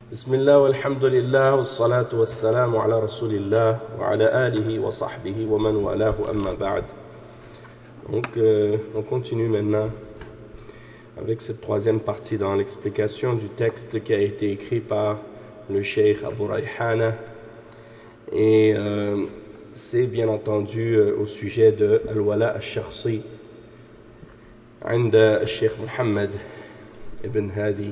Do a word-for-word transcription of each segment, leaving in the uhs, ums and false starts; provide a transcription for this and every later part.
بسم الله والحمد لله والصلاة والسلام على رسول الله وعلى آله وصحبه ومن والاه أما بعد. Donc euh, on continue maintenant avec cette troisième partie dans l'explication du texte qui a été écrit par le Cheikh Abu Rayhana et euh, c'est bien entendu euh, au sujet de Al-Wala al-Shakhsi عند الشيخ محمد ibn Hadi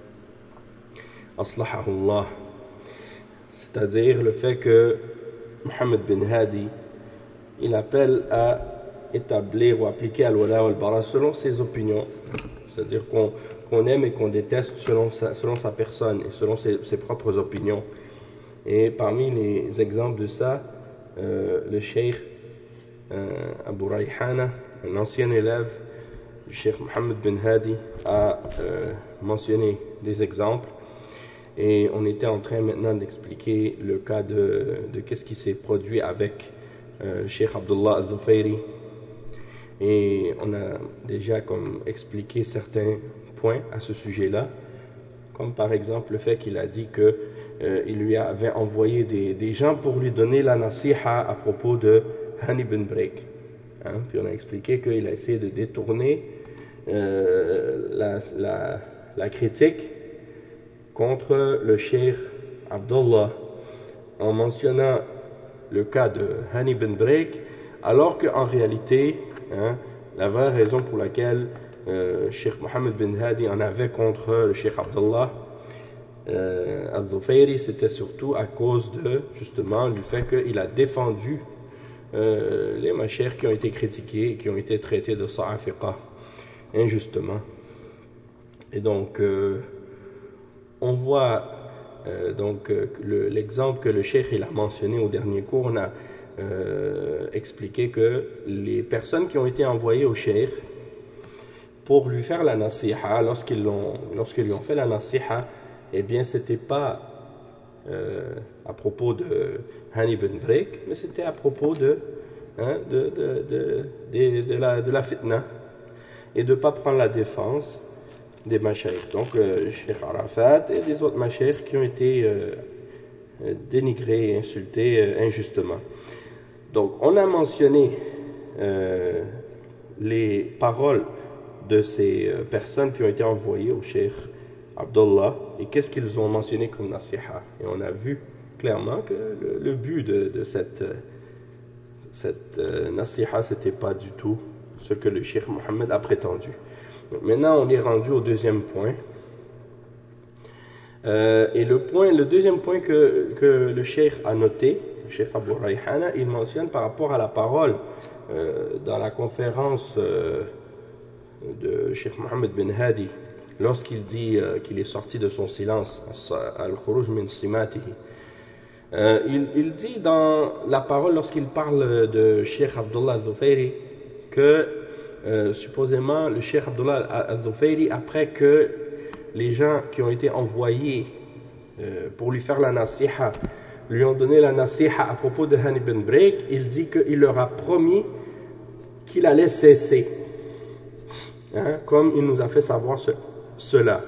Aslahahullah, c'est-à-dire le fait que Muhammad bin Hadi il appelle à établir ou appliquer Al-Wala wal-Bara selon ses opinions, c'est-à-dire qu'on qu'on aime et qu'on déteste selon sa, selon sa personne et selon ses, ses propres opinions. Et parmi les exemples de ça, euh, le Cheikh euh, Abu Rayhana, un ancien élève du Cheikh Muhammad bin Hadi, a euh, mentionné des exemples. Et on était en train maintenant d'expliquer le cas de, de qu'est-ce qui s'est produit avec euh, Cheikh Abdullah al-Dhufayri. Et on a déjà comme expliqué certains points à ce sujet-là, comme par exemple le fait qu'il a dit qu'il euh, lui avait envoyé des, des gens pour lui donner la nasiha à propos de Hani bin Break. Hein? Puis on a expliqué qu'il a essayé de détourner euh, la, la, la critique contre le Cheikh Abdullah en mentionnant le cas de Hani bin Break, alors qu'en réalité, hein, la vraie raison pour laquelle euh, Cheikh Mohammed bin Hadi en avait contre le Cheikh Abdullah euh, al-Dhufayri, c'était surtout à cause de, justement, du fait qu'il a défendu euh, les machères qui ont été critiqués et qui ont été traités de sa'afiqa injustement. Et donc, euh, on voit euh, donc euh, le, l'exemple que le cheikh il a mentionné au dernier cours. On a euh, expliqué que les personnes qui ont été envoyées au cheikh pour lui faire la nasiha, lorsqu'ils l'ont, lorsqu'ils lui ont fait la nasiha, eh bien c'était pas euh, à propos de Hani bin Break, mais c'était à propos de, hein, de, de, de, de, de, la, de la fitna et de ne pas prendre la défense des mashaykh, donc euh, Cheikh Arafat et des autres mashaykh qui ont été euh, dénigrés et insultés euh, injustement. Donc on a mentionné euh, les paroles de ces euh, personnes qui ont été envoyées au Cheikh Abdullah et qu'est-ce qu'ils ont mentionné comme nasiha. Et on a vu clairement que le, le but de, de cette, cette euh, nasiha, c'était pas du tout ce que le Cheikh Mohammed a prétendu. Donc maintenant, on est rendu au deuxième point. Euh, et le point, le deuxième point que, que le cheikh a noté, le cheikh Abu Rayhana, il mentionne par rapport à la parole euh, dans la conférence euh, de Cheikh Mohammed bin Hadi, lorsqu'il dit euh, qu'il est sorti de son silence, al-khuruj min simatihi. Euh, il, il dit dans la parole, lorsqu'il parle de Cheikh Abdullah al-Dhufayri, que Euh, supposément le Cheikh Abdullah al-Dhufayri, après que les gens qui ont été envoyés euh, pour lui faire la nasiha lui ont donné la nasiha à propos de Hani bin Break, il dit qu'il leur a promis qu'il allait cesser, hein, comme il nous a fait savoir ce, cela.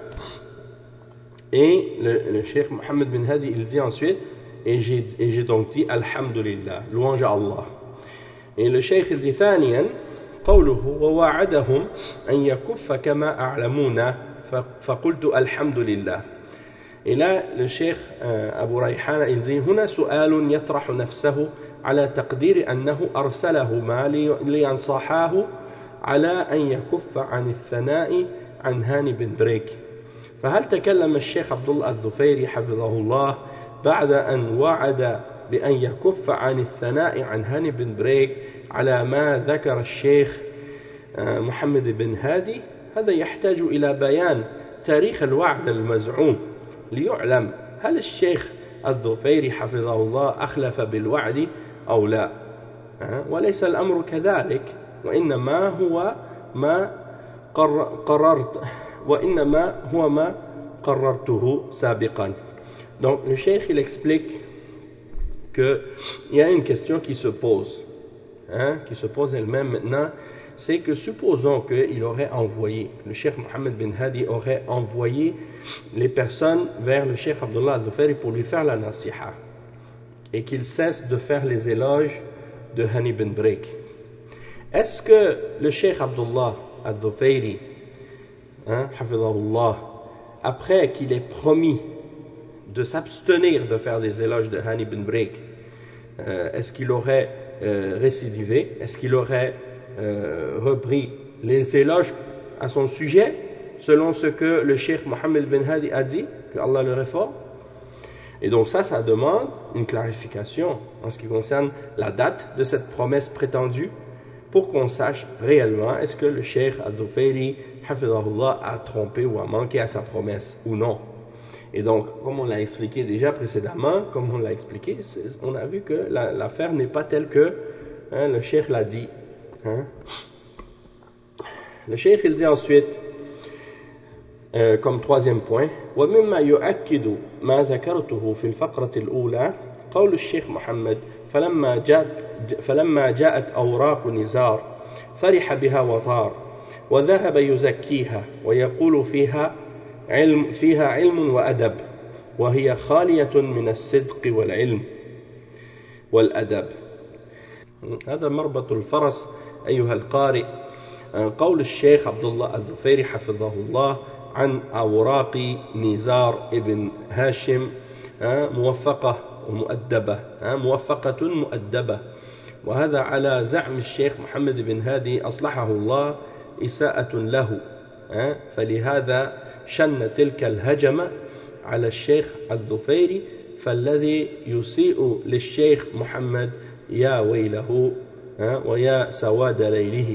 Et le, le Cheikh Mohammed bin Hadi il dit ensuite, et j'ai, et j'ai donc dit Alhamdulillah, louange à Allah. Et le Cheikh il dit ثانيا قوله ووعدهم أن يكف كما أعلمون فقلت الحمد لله. Et là, le cheikh euh, Abu Rayhana, il dit هنا سؤال يطرح نفسه على تقدير أنه أرسلهما لينصحاه على أن يكف عن الثناء عن هاني بن بريك. فهل تكلم الشيخ عبد الله الذفيري حفظه الله بعد أن وعد بأن يكف عن الثناء عن هاني بن بريك على ما ذكر الشيخ محمد بن هادي؟ هذا يحتاج إلى بيان تاريخ الوعد المزعوم ليعلم هل الشيخ الذفيري حفظه الله أخلف بالوعد أو لا، وليس الأمر كذلك، وإنما هو ما قررت وإنما هو ما قررته سابقا. Donc le cheikh il explique qu'il y a une question qui se pose, hein, qui se pose elle-même maintenant, c'est que supposons qu'il aurait envoyé, que le Cheikh Mohammed bin Hadi aurait envoyé les personnes vers le Cheikh Abdullah al-Dhufayri pour lui faire la nasiha et qu'il cesse de faire les éloges de Hani bin Brik. Est-ce que le Cheikh Abdullah al-Dhufayri, hein, hafidhahullah, après qu'il ait promis de s'abstenir de faire des éloges de Hani bin Brik, euh, est-ce qu'il aurait euh, récidivé? Est-ce qu'il aurait euh, repris les éloges à son sujet selon ce que le Cheikh Mohammed bin Hadi a dit, que Allah le réforme? Et donc ça, ça demande une clarification en ce qui concerne la date de cette promesse prétendue pour qu'on sache réellement est-ce que le Cheikh al-Dhufayri hafidhahullah a trompé ou a manqué à sa promesse ou non. Et donc, comme on l'a expliqué déjà précédemment, comme on l'a expliqué, on a vu que la, l'affaire n'est pas telle que hein, le Cheikh l'a dit. Hein. Le Cheikh il dit ensuite, euh, comme troisième point, وَمِمَّا يُؤَكِّدُ مَا ذَكَرْتُهُ فِي الْفَقْرَةِ الْأُولَى قول الشيخ محمد فلما جاءت فلما جاءت أوراق نزار فرح بها وطار وذهب يزكيها ويقول فيها علم فيها علم وأدب وهي خالية من الصدق والعلم والأدب. هذا مربط الفرس أيها القارئ، قول الشيخ عبد الله الذفيري حفظه الله عن أوراق نزار ابن هاشم موفقة ومؤدبة، موفقة مؤدبة، وهذا على زعم الشيخ محمد بن هادي أصلحه الله إساءة له، فلهذا شن تلك الهجمة على الشيخ الذفيري، فالذي يسيء للشيخ محمد يا ويله ويا سواد ليله.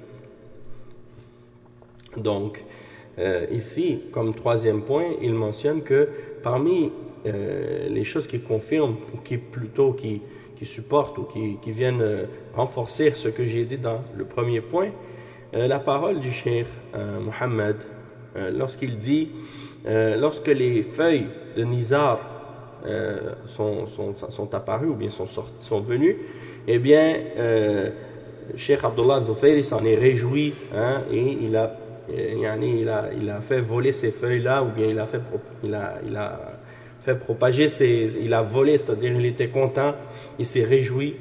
Donc, euh, ici, comme troisième point, il mentionne que parmi euh, les choses qui confirment, ou qui plutôt qui, qui supportent, ou qui, qui viennent euh, renforcer ce que j'ai dit dans le premier point, euh, la parole du Cheikh euh, Mohammed, euh, lorsqu'il dit, euh, lorsque les feuilles de Nizar euh, sont, sont, sont apparues, ou bien sont, sorties, sont venues, eh bien, euh, Cheikh Abdullah al-Dhufayri s'en est réjoui, hein, et il a Yani, il, a, il a fait voler ces feuilles-là, ou bien il a fait, il a, il a fait propager ces, il a volé, c'est-à-dire il était content, il s'est réjoui.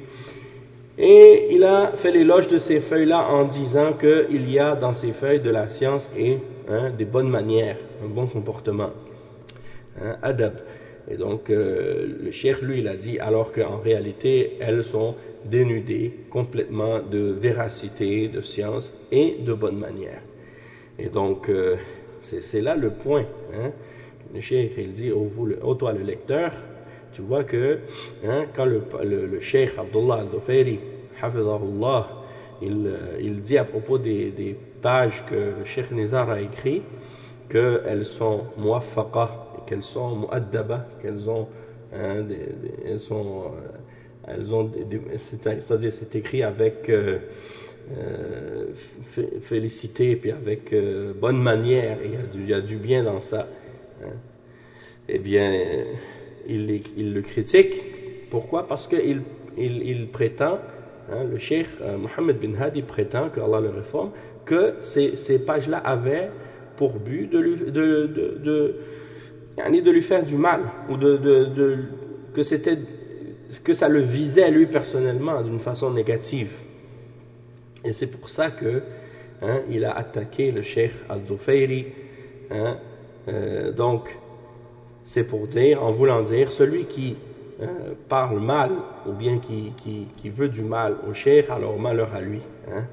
Et il a fait l'éloge de ces feuilles-là en disant qu'il y a dans ces feuilles de la science et hein, des bonnes manières, un bon comportement. Hein, adab. Et donc, euh, le cheikh, lui, il a dit, alors qu'en réalité, elles sont dénudées complètement de véracité, de science et de bonnes manières. Et donc, euh, c'est là le point. Hein. Le cheikh, il dit, ô, vous, le, ô toi le lecteur, tu vois que hein, quand le, le, le cheikh Abdullah al-Dhufayri, hafidhahullah, il, il dit à propos des, des pages que le cheikh Nizar a écrit, qu'elles sont muwaffaqa, qu'elles sont mu'addaba, qu'elles ont, hein, des, des, elles sont, elles ont, c'est-à-dire c'est écrit avec euh, Euh, félicité, puis avec euh, bonne manière, et il y, a du, il y a du bien dans ça. Hein. Eh bien, il, il le critique. Pourquoi? Parce qu'il il, il prétend, hein, le cheikh euh, Mohammed bin Hadi prétend, que Allah le réforme, que ces, ces pages-là avaient pour but de lui, de, de, de, de, de lui faire du mal, ou de, de, de, que, c'était, que ça le visait lui personnellement d'une façon négative. Et c'est pour ça que hein, il a attaqué le cheikh al-Dhufayri. Hein, euh, donc, c'est pour dire, en voulant dire, celui qui euh, parle mal ou bien qui, qui, qui veut du mal au cheikh, alors malheur à lui. Hein.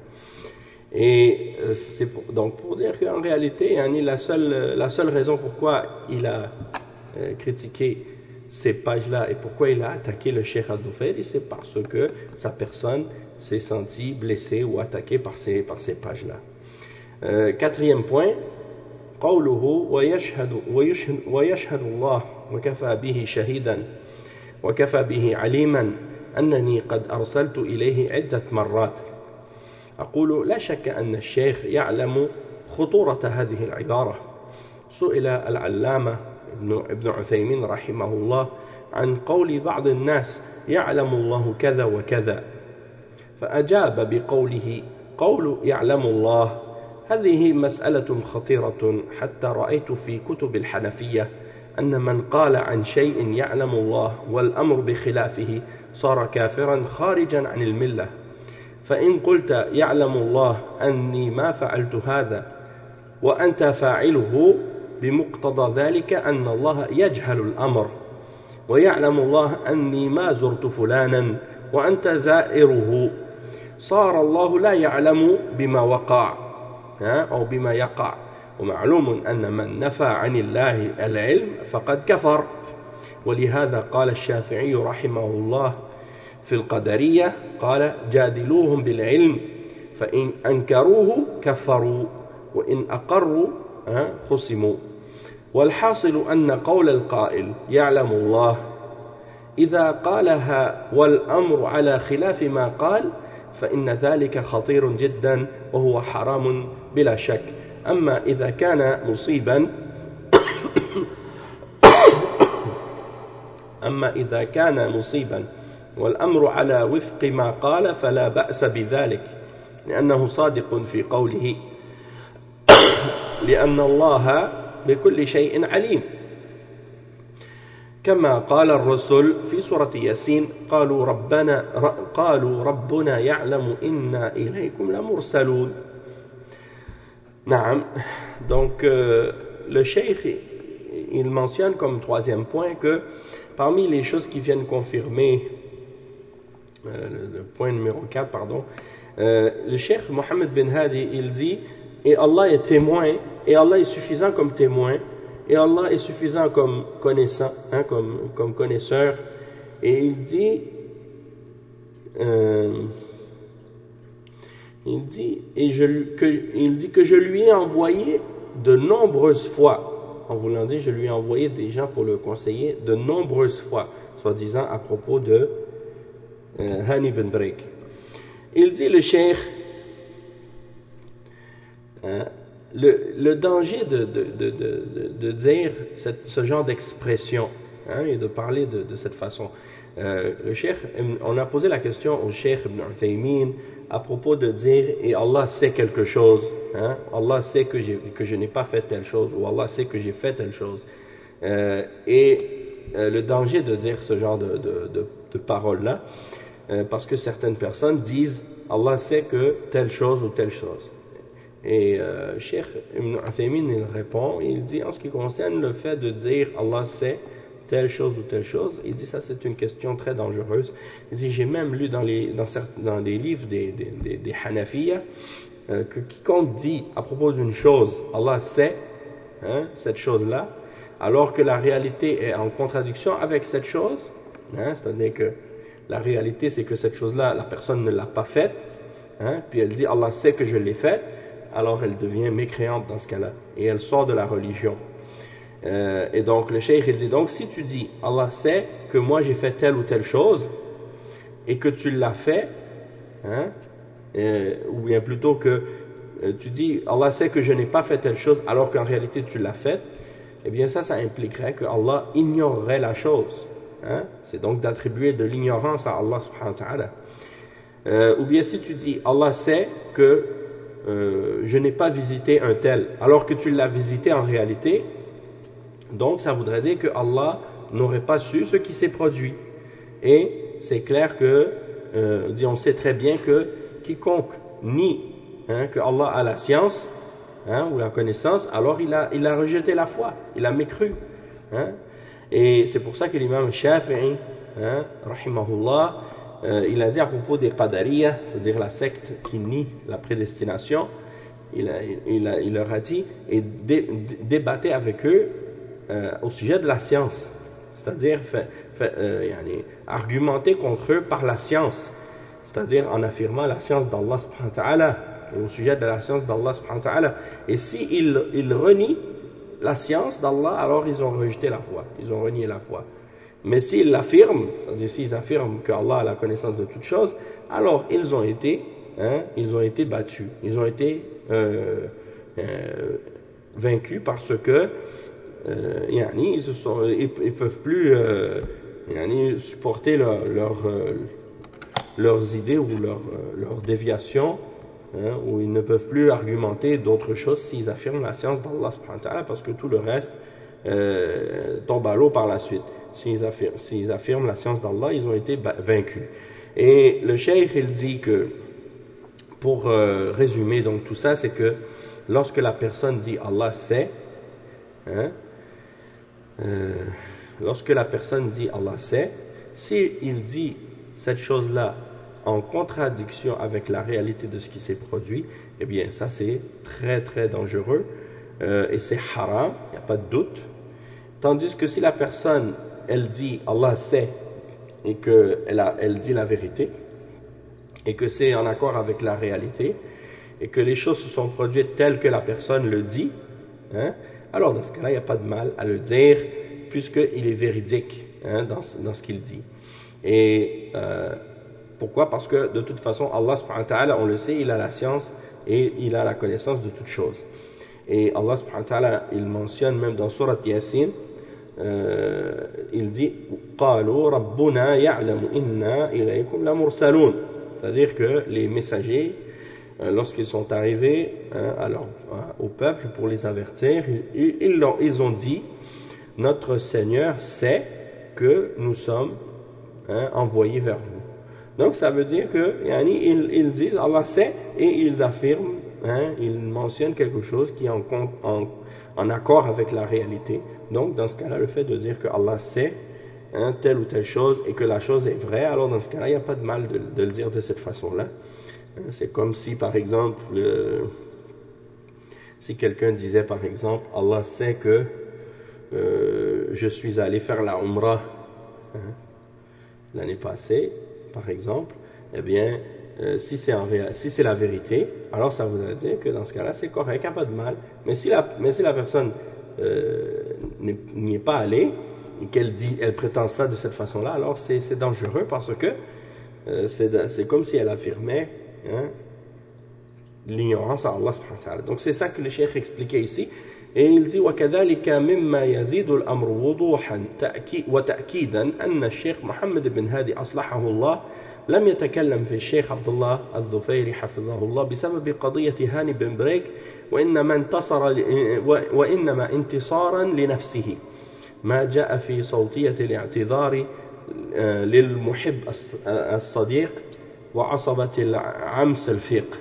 Et euh, c'est pour, donc pour dire qu'en réalité, hein, la seule, la seule raison pourquoi il a euh, critiqué ces pages-là et pourquoi il a attaqué le cheikh al-Dhufayri, c'est parce que sa personne s'est senti blessé ou attaqué par ces, par ces pages-là. Euh, quatrième point, قوله ويشهد ويشهد ويشهد الله وكفى به شهيدا وكفى به عليما أنني قد أرسلت إليه عدة مرات. أقول لا شك أن الشيخ يعلم خطورة هذه العبارة. سئل العلامة ابن عثيمين رحمه الله عن قول بعض الناس يعلم الله كذا وكذا، فأجاب بقوله قول يعلم الله هذه مسألة خطيرة حتى رأيت في كتب الحنفية أن من قال عن شيء يعلم الله والأمر بخلافه صار كافرا خارجا عن الملة. فإن قلت يعلم الله أني ما فعلت هذا وأنت فاعله بمقتضى ذلك أن الله يجهل الأمر، ويعلم الله أني ما زرت فلانا وأنت زائره، صار الله لا يعلم بما وقع أو بما يقع. ومعلوم أن من نفى عن الله العلم فقد كفر. ولهذا قال الشافعي رحمه الله في القدرية قال جادلوهم بالعلم فإن أنكروه كفروا وإن أقروا خصموا. والحاصل أن قول القائل يعلم الله إذا قالها والأمر على خلاف ما قال فإن ذلك خطير جدا وهو حرام بلا شك. أما إذا كان مصيبا أما إذا كان مصيبا والأمر على وفق ما قال فلا بأس بذلك، لأنه صادق في قوله لأن الله بكل شيء عليم، كما قال الرسل في سورة ياسين قالوا ربنا قالوا ربنا يعلم إنا إليكم لمرسلون. نعم. Donc euh, le cheikh il mentionne comme troisième point que parmi les choses qui viennent confirmer euh, le, le point numéro quatre, pardon, euh, le cheikh Mohammed bin Hadi il dit et Allah est témoin, et Allah est suffisant comme témoin, et Allah est suffisant comme connaissant, hein, comme, comme connaisseur. Et il dit, euh, il dit, et je, que, il dit que je lui ai envoyé de nombreuses fois, en voulant dire, je lui ai envoyé des gens pour le conseiller de nombreuses fois, soi-disant à propos de euh, Hani bin Break. Il dit, le cheikh, hein, le, le danger de, de, de, de, de dire cette, ce genre d'expression, hein, et de parler de, de cette façon. Euh, le cheikh, on a posé la question au cheikh Ibn Uthaymin à propos de dire et Allah sait quelque chose, hein, Allah sait que, que je n'ai pas fait telle chose, ou Allah sait que j'ai fait telle chose. Euh, et euh, le danger de dire ce genre de, de, de, de paroles-là, euh, parce que certaines personnes disent Allah sait que telle chose ou telle chose. Et euh, Cheikh Ibn Uthaymin il répond, il dit en ce qui concerne le fait de dire Allah sait telle chose ou telle chose, il dit ça c'est une question très dangereuse. Il dit j'ai même lu dans les, dans certains, dans des livres des, des, des, des Hanafiya euh, que quiconque dit à propos d'une chose Allah sait, hein, cette chose-là, alors que la réalité est en contradiction avec cette chose, hein, c'est-à-dire que la réalité c'est que cette chose-là la personne ne l'a pas faite, hein, puis elle dit Allah sait que je l'ai faite, alors elle devient mécréante dans ce cas-là, et elle sort de la religion. Euh, et donc le cheikh il dit, donc si tu dis Allah sait que moi j'ai fait telle ou telle chose, et que tu l'as fait, hein, euh, ou bien plutôt que euh, tu dis Allah sait que je n'ai pas fait telle chose, alors qu'en réalité tu l'as faite, eh bien ça, ça impliquerait que Allah ignorerait la chose. Hein? C'est donc d'attribuer de l'ignorance à Allah subhanahu wa ta'ala. Euh, ou bien si tu dis Allah sait que Euh, je n'ai pas visité un tel, alors que tu l'as visité en réalité, donc ça voudrait dire que Allah n'aurait pas su ce qui s'est produit. Et c'est clair que, euh, dit, on sait très bien que quiconque nie, hein, que Allah a la science, hein, ou la connaissance, alors il a, il a rejeté la foi, il a mécru. Hein. Et c'est pour ça que l'imam Shafi'i, hein, rahimahullah, Euh, il a dit à propos des Qadariya, c'est-à-dire la secte qui nie la prédestination, il, a, il, a, il leur a dit et dé, débattez avec eux euh, au sujet de la science, c'est-à-dire fait, fait, euh, yani, argumenter contre eux par la science, c'est-à-dire en affirmant la science d'Allah subhanahu wa ta'ala, au sujet de la science d'Allah subhanahu wa ta'ala. Et s'ils si ils renient la science d'Allah, alors ils ont rejeté la foi, ils ont renié la foi. Mais s'ils l'affirment, c'est-à-dire s'ils affirment qu'Allah a la connaissance de toutes choses, alors ils ont été, hein, ils ont été battus, ils ont été euh, euh, vaincus parce que euh, yani, ils se sont, ils, ils peuvent plus euh, yani, supporter leur, leur, euh, leurs idées ou leurs leur déviations hein, où ils ne peuvent plus argumenter d'autre chose s'ils affirment la science d'Allah subhanahu wa ta'ala, parce que tout le reste euh, tombe à l'eau par la suite. S'ils affirment, s'ils affirment la science d'Allah, ils ont été vaincus. Et le cheikh, il dit que, pour euh, résumer donc tout ça, c'est que lorsque la personne dit Allah sait, hein, euh, lorsque la personne dit Allah sait, s'il dit cette chose-là en contradiction avec la réalité de ce qui s'est produit, eh bien ça c'est très très dangereux euh, et c'est haram, il n'y a pas de doute. Tandis que si la personne, elle dit Allah sait et qu'elle a, elle dit la vérité et que c'est en accord avec la réalité et que les choses se sont produites telles que la personne le dit, hein, alors dans ce cas-là, il n'y a pas de mal à le dire puisqu'il est véridique, hein, dans, dans ce qu'il dit. Et euh, pourquoi? Parce que de toute façon, Allah subhanahu wa ta'ala, on le sait, il a la science et il a la connaissance de toutes choses. Et Allah subhanahu wa ta'ala, il mentionne même dans Surat Yasin, euh, il dit قَالُوا رَبُّنَا يَعْلَمُ إِنَّا إِلَيْكُمْ لَمُرْسَلُونَ. C'est-à-dire que les messagers, euh, lorsqu'ils sont arrivés hein, alors, au peuple pour les avertir, ils, ils, ont, ils ont dit notre Seigneur sait que nous sommes hein, envoyés vers vous. Donc ça veut dire que yani, ils, ils disent Allah sait et ils affirment, hein, ils mentionnent quelque chose qui est en, en, en accord avec la réalité. Donc dans ce cas-là, le fait de dire que Allah sait hein, telle ou telle chose et que la chose est vraie, alors dans ce cas-là, il n'y a pas de mal de, de le dire de cette façon-là. C'est comme si par exemple, le, si quelqu'un disait par exemple, Allah sait que euh, je suis allé faire la Umrah hein, l'année passée, par exemple, eh bien, euh, si c'est si c'est la vérité, alors ça voudrait dire que dans ce cas-là, c'est correct, il n'y a pas de mal. Mais si la, mais si la personne euh, n'y est pas allée, et qu'elle dit, elle prétend ça de cette façon-là, alors c'est dangereux parce que euh, c'est comme si elle affirmait hein, l'ignorance à Allah subhanahu wa ta'ala. Donc c'est ça que le cheikh expliquait ici. Et il dit وَكَذَلِكَ مِمَّا يَزِيدُ الْأَمْرُ وُضُوحًا وتأكيدا أن الشيخ محمد بن هادي أصلحه الله لم يتكلم في الشيخ عبد الله الظفيري حفظه الله بسبب قضية هاني بن بريك وإنما انتصر وإنما انتصارا لنفسه ما جاء في صوتية الاعتذار للمحب الصديق وعصبة العمس الفيق.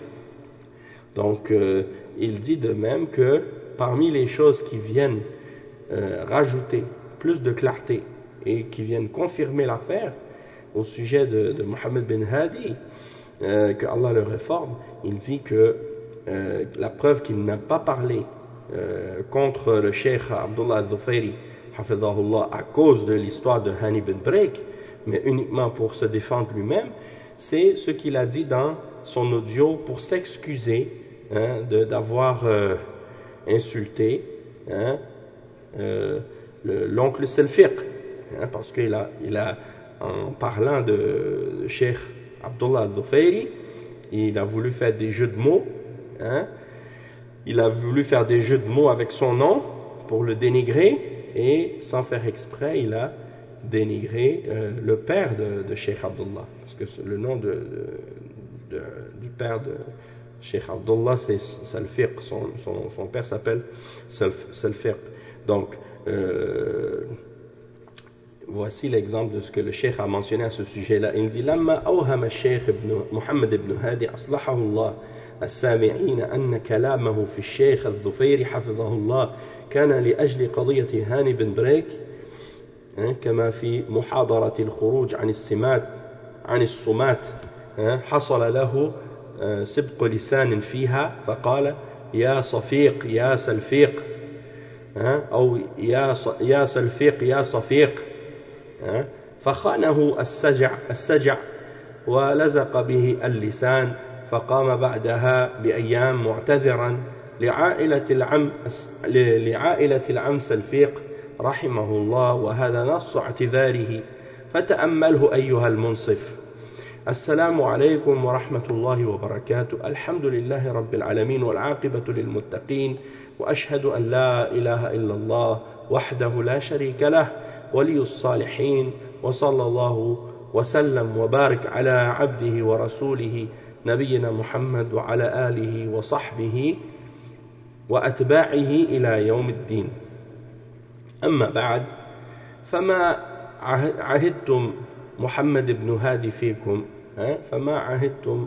Donc euh, il dit de même que parmi les choses qui viennent euh, rajouter plus de clarté et qui viennent confirmer l'affaire au sujet de, de Mohammed bin Hadi, euh, que Allah le réforme, il dit que euh, la preuve qu'il n'a pas parlé euh, contre le cheikh Abdullah al-Dhufairi hafidhahullah à cause de l'histoire de Hani bin Break, mais uniquement pour se défendre lui-même, c'est ce qu'il a dit dans son audio pour s'excuser hein, d'avoir euh, insulté hein, euh, l'oncle Selfiq, hein, parce qu'il a, il a, en parlant de, de Cheikh Abdullah al-Dhufairi, il a voulu faire des jeux de mots, hein, il a voulu faire des jeux de mots avec son nom pour le dénigrer, et sans faire exprès, il a dénigré euh, le père de, de Cheikh Abdullah, parce que le nom de, de, de, du père de Cheikh Abdullah, c'est Salfiq, son, son, son père s'appelle Salfiq. Donc, euh, voici l'exemple de ce que le Cheikh a mentionné à ce sujet-là. Il dit لما أوهم الشيخ ابن محمد بن هادي أصلحه الله السامعين أن كلامه في الشيخ الظفيري حفظه الله كان لأجل قضية هاني بن بريك كما في محاضرة الخروج عن السمات عن الصمات حصل له سبق لسان فيها فقال يا صفيق يا سلفيق أو يا يا سلفيق يا صفيق فخانه السجع السجع ولزق به اللسان فقام بعدها بأيام معتذرا لعائلة العم لعائلة العم سلفيق رحمه الله وهذا نص اعتذاره فتأمله أيها المنصف. السلام عليكم ورحمة الله وبركاته. الحمد لله رب العالمين والعاقبة للمتقين وأشهد أن لا إله إلا الله وحده لا شريك له ولي الصالحين وصلى الله وسلم وبارك على عبده ورسوله نبينا محمد وعلى آله وصحبه وأتباعه إلى يوم الدين. أما بعد، فما عهدتم محمد بن هادي فيكم، فما عهدتم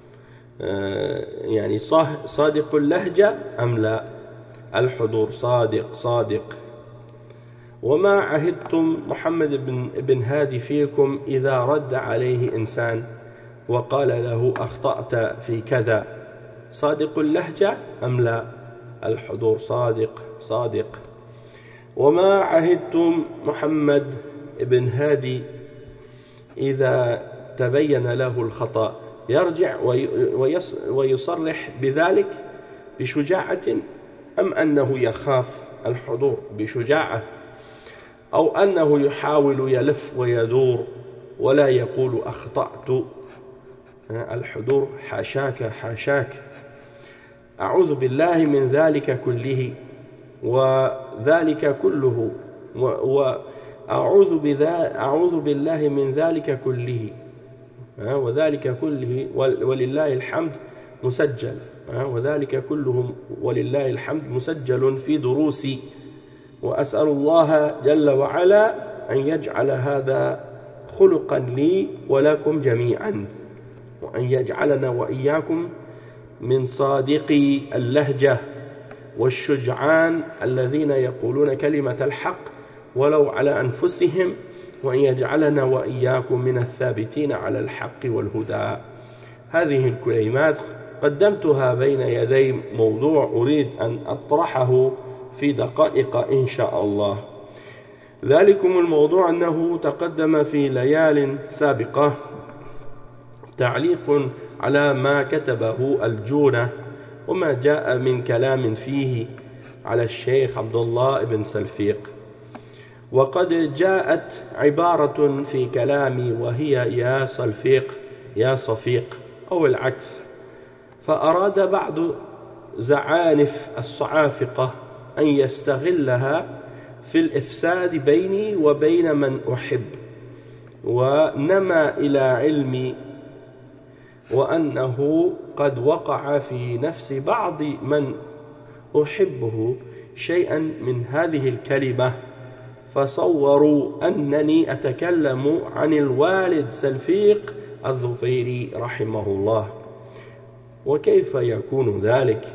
يعني صادق اللهجة أم لا؟ الحضور صادق صادق. وما عهدتم محمد بن, بن هادي فيكم إذا رد عليه إنسان وقال له أخطأت في كذا، صادق اللهجة أم لا؟ الحضور صادق صادق. وما عهدتم محمد بن هادي إذا تبين له الخطأ يرجع ويصرح بذلك بشجاعة أم أنه يخاف؟ الحضور بشجاعة، أو أنه يحاول يلف ويدور ولا يقول أخطأت؟ الحضور حاشاك حاشاك، أعوذ بالله من ذلك كله وذلك كله وأعوذ بذا أعوذ بالله من ذلك كله وذلك كله ولله الحمد مسجل، وذلك كله ولله الحمد مسجل في دروسي، وأسأل الله جل وعلا أن يجعل هذا خلقا لي ولكم جميعا، وأن يجعلنا وإياكم من صادقي اللهجة والشجعان الذين يقولون كلمة الحق ولو على أنفسهم، وأن يجعلنا وإياكم من الثابتين على الحق والهدى. هذه الكلمات قدمتها بين يدي موضوع أريد أن أطرحه في دقائق إن شاء الله. ذلكم الموضوع أنه تقدم في ليال سابقة تعليق على ما كتبه الجونة وما جاء من كلام فيه على الشيخ عبد الله بن سلفيق، وقد جاءت عبارة في كلامي وهي يا سلفيق يا صفيق أو العكس، فأراد بعض زعانف الصعافقة أن يستغلها في الإفساد بيني وبين من أحب، ونما إلى علمي وأنه قد وقع في نفس بعض من أحبه شيئا من هذه الكلمة، فصوروا أنني أتكلم عن الوالد سلفيق الظفيري رحمه الله. وكيف يكون ذلك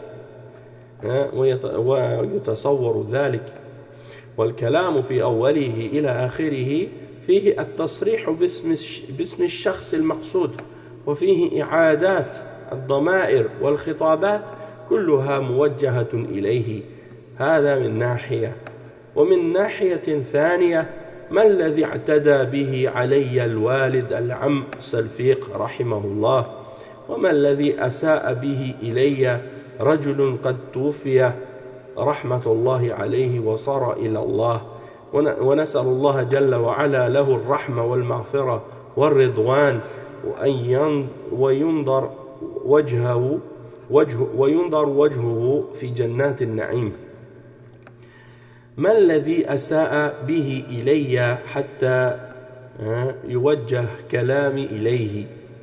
ويتصور ذلك؟ والكلام في أوله إلى آخره فيه التصريح باسم باسم الشخص المقصود، وفيه إعادات الضمائر والخطابات كلها موجهة إليه. هذا من ناحية. ومن ناحية ثانية، ما الذي اعتدى به علي الوالد العم سلفيق رحمه الله؟ وما الذي أساء به إلي رجل قد توفي رحمة الله عليه وصار إلى الله، ونسأل الله جل وعلا له الرحمة والمغفرة والرضوان، وأن وينظر وجهه وجه وينظر وجهه في جنات النعيم. ما الذي أساء به إلي حتى يوجه كلامي إليه؟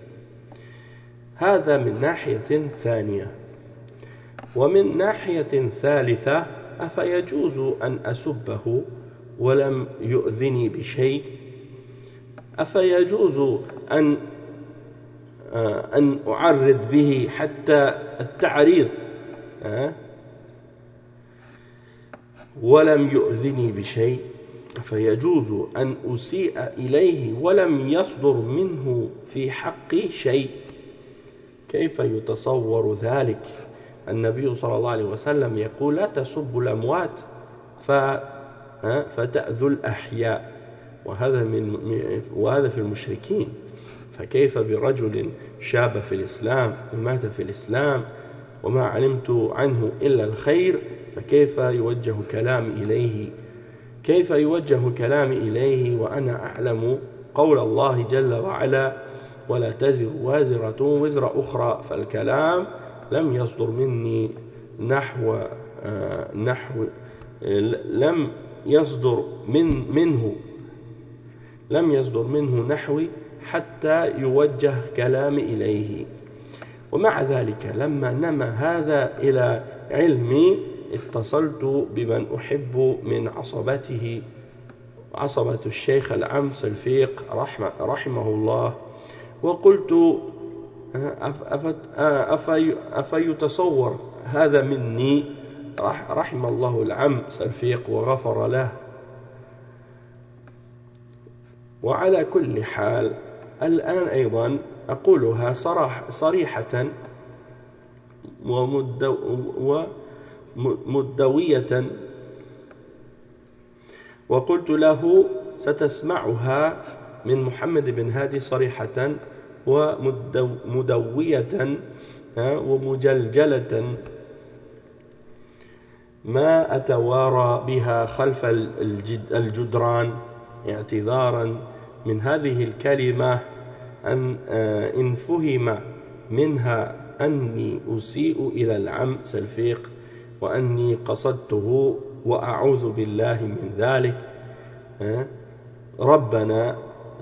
هذا من ناحية ثانية. ومن ناحية ثالثة، أفيجوز أن أسبه ولم يؤذني بشيء؟ أفيجوز أن أن أعرض به حتى التعريض ولم يؤذني بشيء؟ فيجوز أن أسيء إليه ولم يصدر منه في حقي شيء؟ كيف يتصور ذلك؟ النبي صلى الله عليه وسلم يقول لا تسبوا الأموات فتأذوا الأحياء، وهذا من وهذا في المشركين. فكيف برجل شاب في الإسلام ومات في الإسلام وما علمت عنه إلا الخير، فكيف يوجه كلامي إليه؟ كيف يوجه كلامي إليه وأنا أعلم قول الله جل وعلا ولا تزر وازرة وزر أخرى؟ فالكلام لم يصدر مني نحو آه نحو لم يصدر من منه لم يصدر منه نحوي حتى يوجه كلامي إليه. ومع ذلك لما نما هذا إلى علمي اتصلت بمن أحب من عصبته، عصبة الشيخ العم سلفيق رحمه, رحمه الله، وقلت أفيتصور هذا مني؟ رحم الله العم سلفيق وغفر له. وعلى كل حال الآن أيضا أقولها صراح صريحة ومدوية، وقلت له ستسمعها من محمد بن هادي صريحة ومدوية ومجلجلة ما أتوارى بها خلف الجدران، اعتذارا من هذه الكلمة أن إن فهم منها أني أسيء إلى العم سلفيق وأني قصدته، وأعوذ بالله من ذلك. ربنا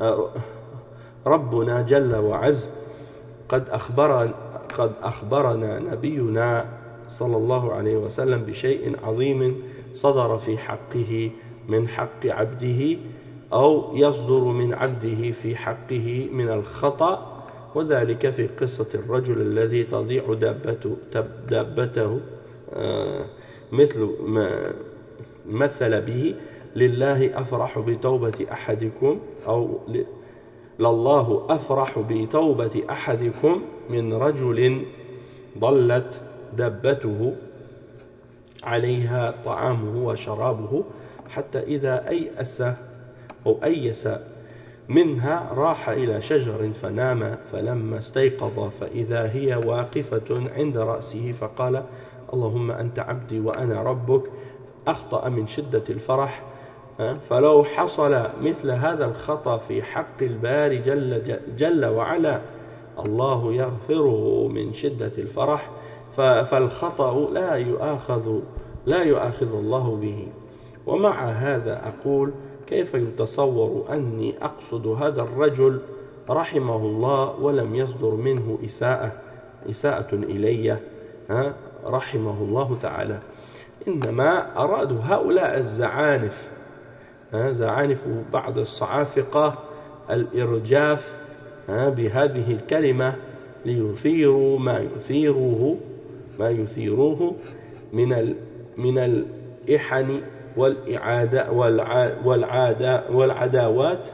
ربنا جل وعز قد أخبر قد أخبرنا نبينا صلى الله عليه وسلم بشيء عظيم صدر في حقه من حق عبده، أو يصدر من عبده في حقه من الخطأ، وذلك في قصة الرجل الذي تضيع دابته, دابته مثل ما مثل به: لله أفرح بتوبة أحدكم أو لله أفرح بتوبة أحدكم من رجل ضلت دابته عليها طعامه وشرابه حتى إذا أيأس أو أيس منها راح إلى شجر فنام، فلما استيقظ فإذا هي واقفة عند رأسه فقال: اللهم أنت عبدي وأنا ربك. أخطأ من شدة الفرح. فلو حصل مثل هذا الخطأ في حق الباري جل, جل وعلا الله يغفره من شدة الفرح، فالخطأ لا يؤاخذ لا يؤاخذ الله به. ومع هذا أقول: كيف يتصور أني أقصد هذا الرجل رحمه الله ولم يصدر منه إساءة إساءة إلي رحمه الله تعالى؟ إنما أرادوا هؤلاء الزعانف زعانف بعض الصعافقة الإرجاف بهذه الكلمة ليثيروا ما يثيروه ما يثيروه من من الإحن والإعادة والعادة والعداوات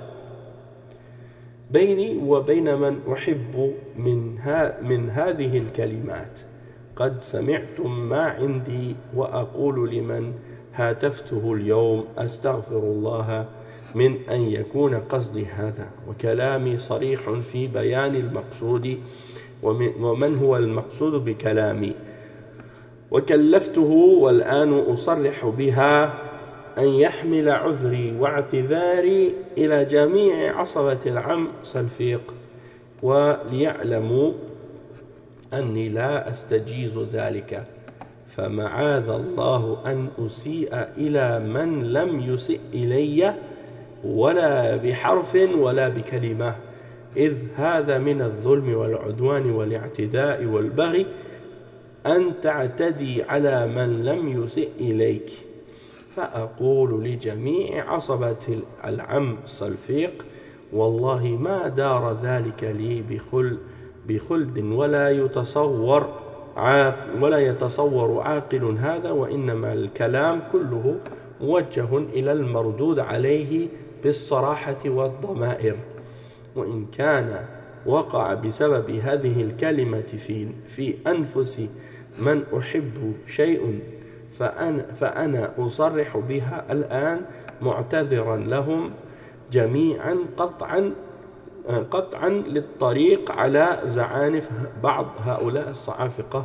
بيني وبين من أحب من من هذه الكلمات. قد سمعتم ما عندي، وأقول لمن هاتفته اليوم: أستغفر الله من أن يكون قصدي هذا، وكلامي صريح في بيان المقصود ومن هو المقصود بكلامي. وكلفته والآن أصرح بها أن يحمل عذري واعتذاري إلى جميع عصبة العم سلفيق، وليعلموا أني لا أستجيز ذلك، فمعاذ الله أن أسيء إلى من لم يسئ إلي ولا بحرف ولا بكلمة، إذ هذا من الظلم والعدوان والاعتداء والبغي أن تعتدي على من لم يسئ إليك. فأقول لجميع عصبة العم سلفيق: والله ما دار ذلك لي بخل بخلد ولا يتصور ولا يتصور عاقل هذا، وإنما الكلام كله موجه إلى المردود عليه بالصراحة والضمائر. وإن كان وقع بسبب هذه الكلمة في في أنفس من أحب شيء فأنا, فأنا أصرح بها الآن معتذرا لهم جميعا قطعا قطعا للطريق على زعانف بعض هؤلاء الصعافقة،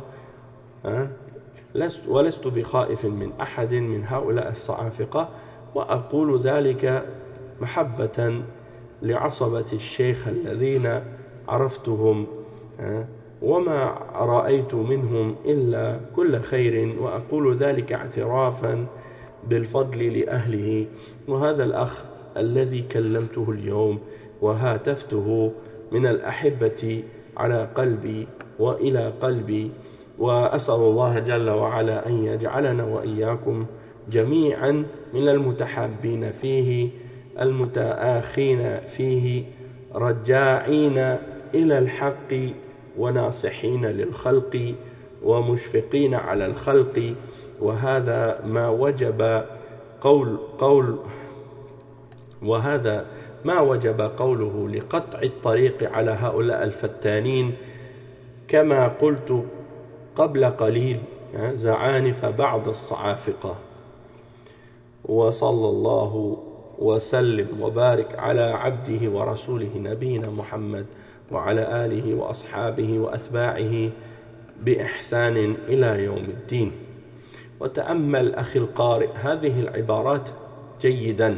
لست ولست بخائف من أحد من هؤلاء الصعافقة، وأقول ذلك محبة لعصبة الشيخ الذين عرفتهم وما رأيت منهم إلا كل خير، وأقول ذلك اعترافا بالفضل لأهله. وهذا الأخ الذي كلمته اليوم وهاتفته من الأحبة على قلبي وإلى قلبي، وأسأل الله جل وعلا أن يجعلنا وإياكم جميعا من المتحابين فيه المتآخين فيه رجاعين إلى الحق وناصحين للخلق ومشفقين على الخلق. وهذا ما وجب قول قول وهذا ما وجب قوله لقطع الطريق على هؤلاء الفتانين، كما قلت قبل قليل زعانف بعض الصعافقة. وصلى الله وسلم وبارك على عبده ورسوله نبينا محمد وعلى آله وأصحابه وأتباعه بإحسان إلى يوم الدين. وتأمل أخي القارئ هذه العبارات جيدا،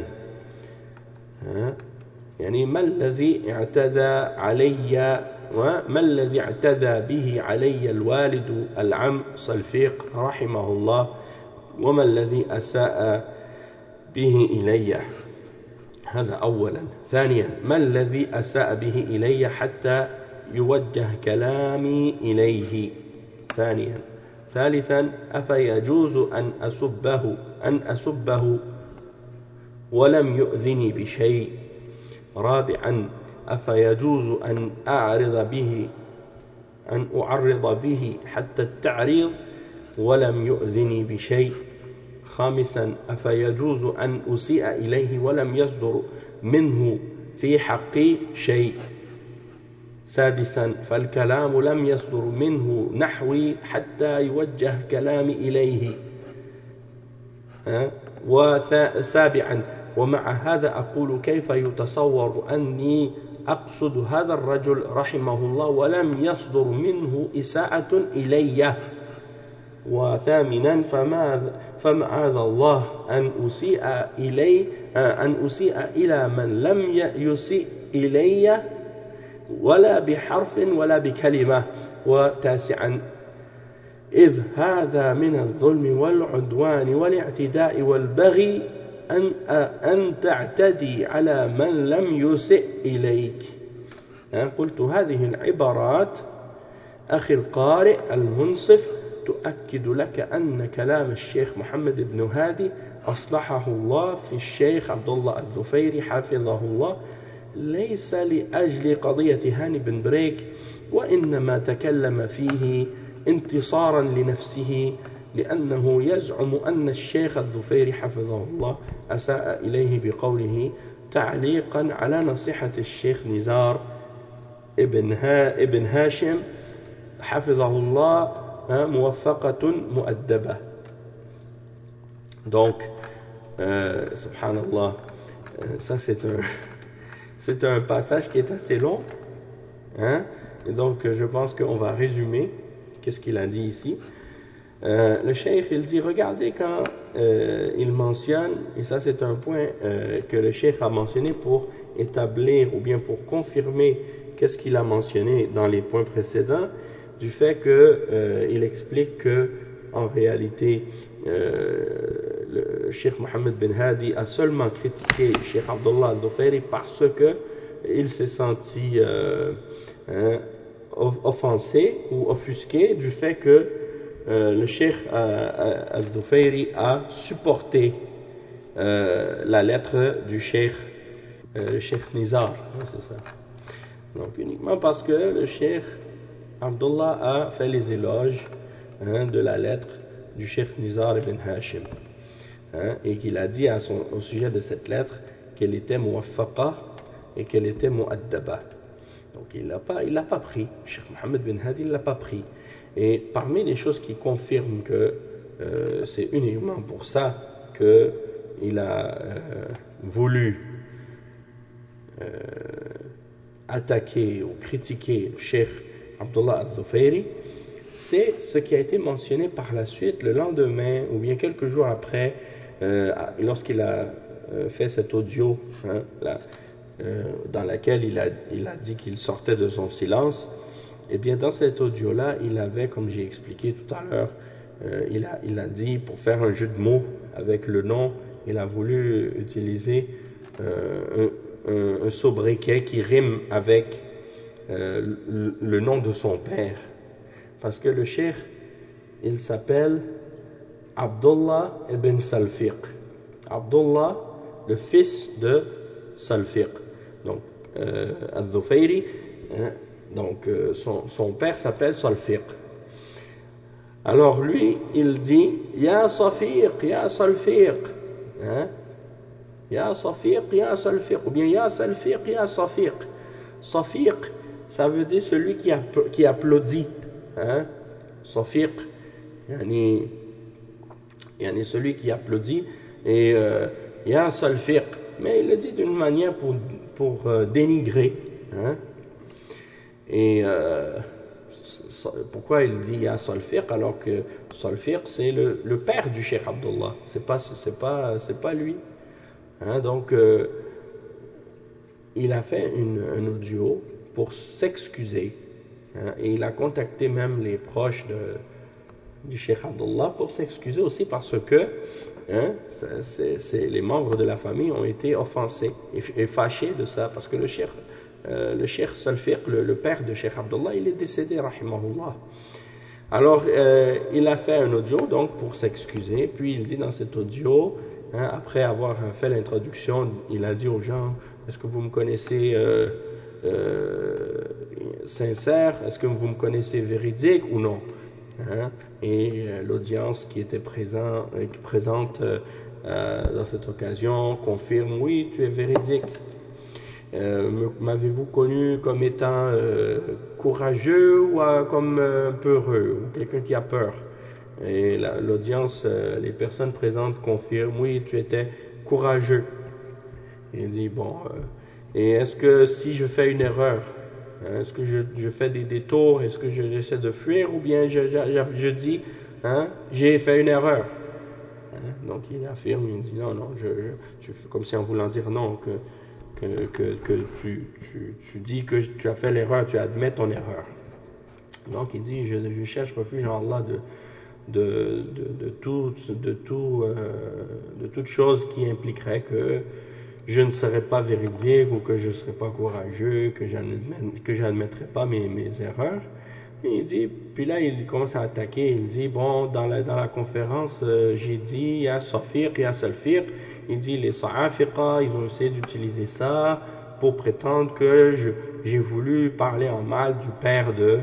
يعني ما الذي اعتدى علي وما الذي اعتدى به علي الوالد العم صلفيق رحمه الله، وما الذي أساء به إلي؟ هذا أولا. ثانيا، ما الذي أساء به إلي حتى يوجه كلامي إليه؟ ثانيا. ثالثا، أفيجوز أن أسبه أن أسبه ولم يؤذني بشيء؟ رابعا، أفيجوز أن أعرض به أن أعرض به حتى التعريض ولم يؤذني بشيء؟ خامسا، أفيجوز أن أسيء إليه ولم يصدر منه في حقي شيء؟ سادسا، فالكلام لم يصدر منه نحوي حتى يوجه كلامي إليه. وسابعا، ومع هذا أقول كيف يتصور أني أقصد هذا الرجل رحمه الله ولم يصدر منه إساءة إلي؟ وثامنا، فمعاذ الله أن أسيء إلي أن أسيء إلى من لم يسيء إلي ولا بحرف ولا بكلمة. وتاسعا، إذ هذا من الظلم والعدوان والاعتداء والبغي أن أن تعتدي على من لم يسئ إليك. قلت هذه العبارات أخي القارئ المنصف تؤكد لك أن كلام الشيخ محمد بن هادي أصلحه الله في الشيخ عبد الله الظفيري حفظه الله ليس لأجل قضية هاني بن بريك، وإنما تكلم فيه انتصارا لنفسه، لأنه يزعم أن الشيخ الظفيري حفظه الله أساء إليه بقوله تعليقا على نصيحة الشيخ نزار ابن, ها ابن هاشم حفظه الله موفقة مؤدبة. Donc, euh, subhanallah, euh, ça c'est un, c'est un passage qui est assez long, hein? Et donc je pense qu'on va résumer qu'est-ce qu'il a dit ici. Euh, le cheikh il dit, regardez quand euh, il mentionne, et ça c'est un point euh, que le cheikh a mentionné pour établir ou bien pour confirmer qu'est-ce qu'il a mentionné dans les points précédents, du fait que euh, il explique que en réalité euh, le cheikh Mohammed bin Hadi a seulement critiqué le cheikh Abdullah al-Dhufayri parce que il s'est senti euh, hein, offensé ou offusqué du fait que euh, le cheikh euh, al-Dhufayri a supporté euh, la lettre du cheikh euh, le cheikh Nizar, hein, c'est ça. Donc uniquement parce que le cheikh Abdullah a fait les éloges hein, de la lettre du cheikh Nizar ibn Hashim hein, et qu'il a dit à son, au sujet de cette lettre qu'elle était muwaffaqa et qu'elle était mu'addaba. Donc il l'a pas, il l'a pas pris. Cheikh Mohammed bin Hadi il l'a pas pris. Et parmi les choses qui confirment que euh, c'est uniquement pour ça que il a euh, voulu euh, attaquer ou critiquer le cheikh Abdullah al-Dhufayri, c'est ce qui a été mentionné par la suite, le lendemain ou bien quelques jours après, euh, lorsqu'il a euh, fait cet audio hein, là, euh, dans laquelle il a, il a dit qu'il sortait de son silence. Et bien dans cet audio-là, il avait, comme j'ai expliqué tout à l'heure, euh, il, a, il a dit, pour faire un jeu de mots avec le nom, il a voulu utiliser euh, un, un, un sobriquet qui rime avec Euh, le, le nom de son père. parce que le cheikh, il s'appelle Abdullah ibn Salfiq. Abdullah, le fils de Salfiq. Donc, euh, Al-Dhufayri, hein, donc euh, son, son père s'appelle Salfiq. Alors lui, il dit Ya Safiq, Ya Salfiq, hein? Ya Safiq, Ya Salfiq, ou bien Ya Salfiq, Ya Safiq. Safiq, ça veut dire celui qui, app- qui applaudit. Hein? Safiq, yani, yani celui qui applaudit. Et euh, Ya Salfiq, mais il le dit d'une manière pour, pour euh, dénigrer. Hein? Et euh, pourquoi il dit Ya Salfiq alors que Salfiq c'est le, le père du Cheikh Abdullah, c'est pas, c'est pas, c'est pas lui. Hein? Donc euh, il a fait une, un audio pour s'excuser, hein? Et il a contacté même les proches de, du Cheikh Abdullah pour s'excuser aussi parce que hein, c'est, c'est, les membres de la famille ont été offensés et, et fâchés de ça parce que le Cheikh Euh, le Cheikh Salfiq, le, le père de Cheikh Abdullah, il est décédé, rahimahullah. Alors, euh, il a fait un audio, donc, pour s'excuser. Puis, il dit dans cet audio, hein, après avoir fait l'introduction, il a dit aux gens, est-ce que vous me connaissez euh, euh, sincère? Est-ce que vous me connaissez véridique ou non? Hein? Et euh, l'audience qui était présent, euh, qui présente euh, euh, dans cette occasion confirme, oui, tu es véridique. Euh, m'avez-vous connu comme étant euh, courageux ou euh, comme euh, peureux ou quelqu'un qui a peur? Et la, l'audience, euh, les personnes présentes confirment, oui, tu étais courageux. Et il dit, bon, euh, et est-ce que si je fais une erreur, hein, est-ce que je, je fais des détours, est-ce que je, j'essaie de fuir ou bien je, je, je, je dis, hein, j'ai fait une erreur? Hein, donc il affirme, il dit, non, non, je, je, tu, comme si en voulant dire non, que que, que, que tu, tu, tu dis que tu as fait l'erreur, tu admets ton erreur. Donc il dit, je, je cherche refuge en Allah de, de, de, de, tout, de, tout, euh, de toute chose qui impliquerait que je ne serais pas véridique ou que je ne serais pas courageux, que je n'admettrais pas mes, mes erreurs. Et il dit, puis là il commence à attaquer, il dit, bon, dans la, dans la conférence, euh, j'ai dit, il y a Safiq, il y a Salfiq. Il dit les Sa'afiqa, ils ont essayé d'utiliser ça pour prétendre que je, j'ai voulu parler en mal du père de,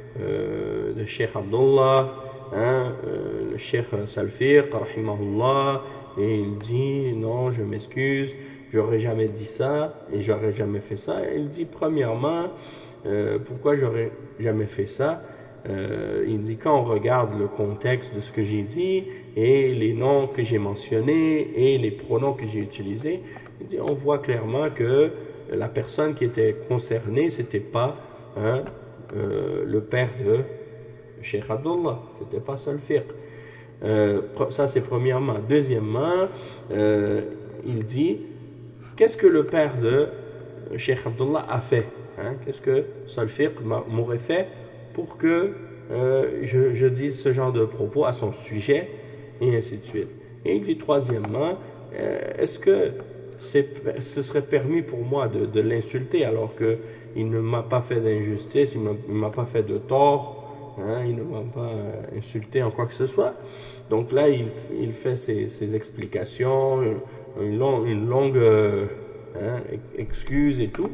euh, de Cheikh Abdullah, hein, euh, le Cheikh Salfiq, rahimahullah, et il dit non, je m'excuse, j'aurais jamais dit ça et j'aurais jamais fait ça. Et il dit premièrement, euh, pourquoi j'aurais jamais fait ça? Euh, il dit quand on regarde le contexte de ce que j'ai dit et les noms que j'ai mentionnés et les pronoms que j'ai utilisés, il dit, on voit clairement que la personne qui était concernée, c'était pas hein, euh, le père de Cheikh Abdullah, c'était pas Salfiq. Euh, ça c'est premièrement. Deuxièmement, euh, il dit qu'est-ce que le père de Cheikh Abdullah a fait, hein? Qu'est-ce que Salfiq m'aurait fait pour que euh, je, je dise ce genre de propos à son sujet, et ainsi de suite. Et il dit troisièmement, euh, est-ce que c'est, ce serait permis pour moi de, de l'insulter alors qu'il ne m'a pas fait d'injustice, il ne m'a pas fait de tort, hein, il ne m'a pas insulté en quoi que ce soit. Donc là, il, il fait ses, ses explications, une longue, une longue euh, hein, excuse et tout.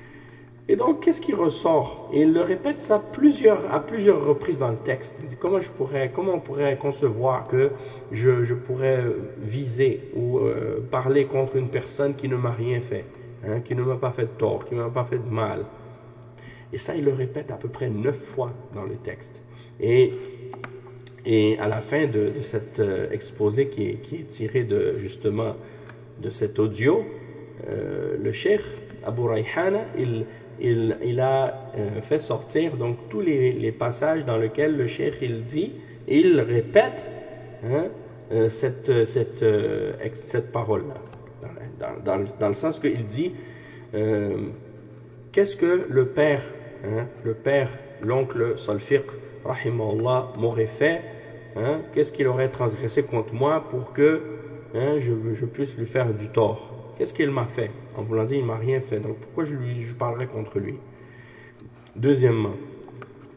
Et donc, qu'est-ce qui ressort? Et il le répète ça plusieurs, à plusieurs reprises dans le texte. Il dit, comment, je pourrais, comment on pourrait concevoir que je, je pourrais viser ou euh, parler contre une personne qui ne m'a rien fait, hein, qui ne m'a pas fait de tort, qui ne m'a pas fait de mal. Et ça, il le répète à peu près neuf fois dans le texte. Et, et à la fin de, de cet euh, exposé qui est, qui est tiré de, justement de cet audio, euh, le cheikh Abu Rayhana, il... Il, il a euh, fait sortir donc tous les, les passages dans lesquels le cheikh il dit et il répète hein, euh, cette, cette, euh, cette parole-là dans, dans, dans, dans le sens qu'il dit euh, qu'est-ce que le père hein, le père, l'oncle Salfiq rahimahullah m'aurait fait hein, qu'est-ce qu'il aurait transgressé contre moi pour que hein, je, je puisse lui faire du tort. Qu'est-ce qu'il m'a fait? En voulant dire, il ne m'a rien fait. Donc, pourquoi je, lui, je parlerais contre lui? Deuxièmement,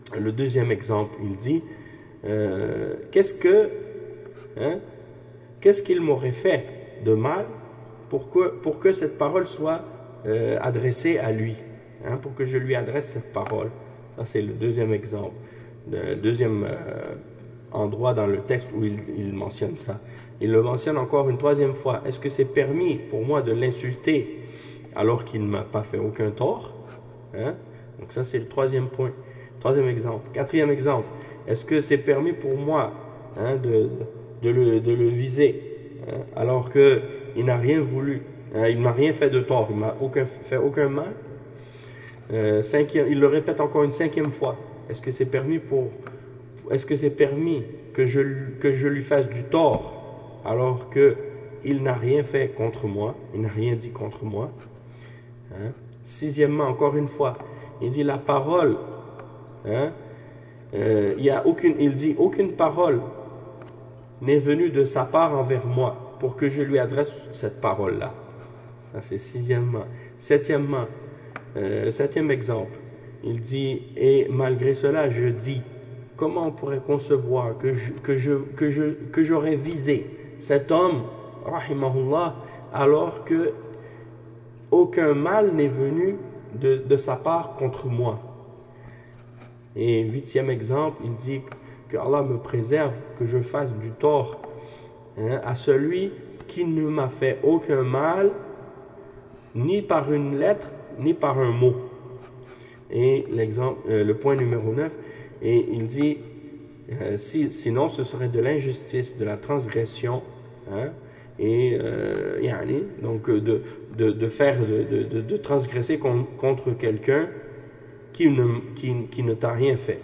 le deuxième exemple, il dit euh, qu'est-ce que hein, qu'est-ce qu'il m'aurait fait de mal pour que, pour que cette parole soit euh, adressée à lui, hein, pour que je lui adresse cette parole. Ça, c'est le deuxième exemple, le deuxième euh, endroit dans le texte où il, il mentionne ça. Il le mentionne encore une troisième fois. Est-ce que c'est permis pour moi de l'insulter alors qu'il ne m'a pas fait aucun tort, hein? Donc ça, c'est le troisième point. Troisième exemple. Quatrième exemple. Est-ce que c'est permis pour moi hein, de, de, le, de le viser hein, alors qu'il n'a rien voulu, hein, il ne m'a rien fait de tort, il ne m'a aucun, fait aucun mal. Euh, cinquième, il le répète encore une cinquième fois. Est-ce que c'est permis pour, est-ce que c'est permis que je, que je lui fasse du tort alors qu'il n'a rien fait contre moi, il n'a rien dit contre moi, hein? Sixièmement, encore une fois, il dit la parole, hein, euh, il y a aucune, il dit aucune parole n'est venue de sa part envers moi pour que je lui adresse cette parole-là. Ça c'est sixièmement. Septièmement, euh, septième exemple, il dit et malgré cela je dis, comment on pourrait concevoir que je, que je, que je, que j'aurais visé cet homme, rahimahullah, alors que aucun mal n'est venu de, de sa part contre moi. Et huitième exemple, il dit que Allah me préserve que je fasse du tort hein, à celui qui ne m'a fait aucun mal, ni par une lettre, ni par un mot. Et l'exemple, euh, le point numéro neuf, et il dit Euh, si, sinon ce serait de l'injustice, de la transgression hein, et euh, yani, donc de, de, de faire de, de, de transgresser con, contre quelqu'un qui ne, qui, qui ne t'a rien fait.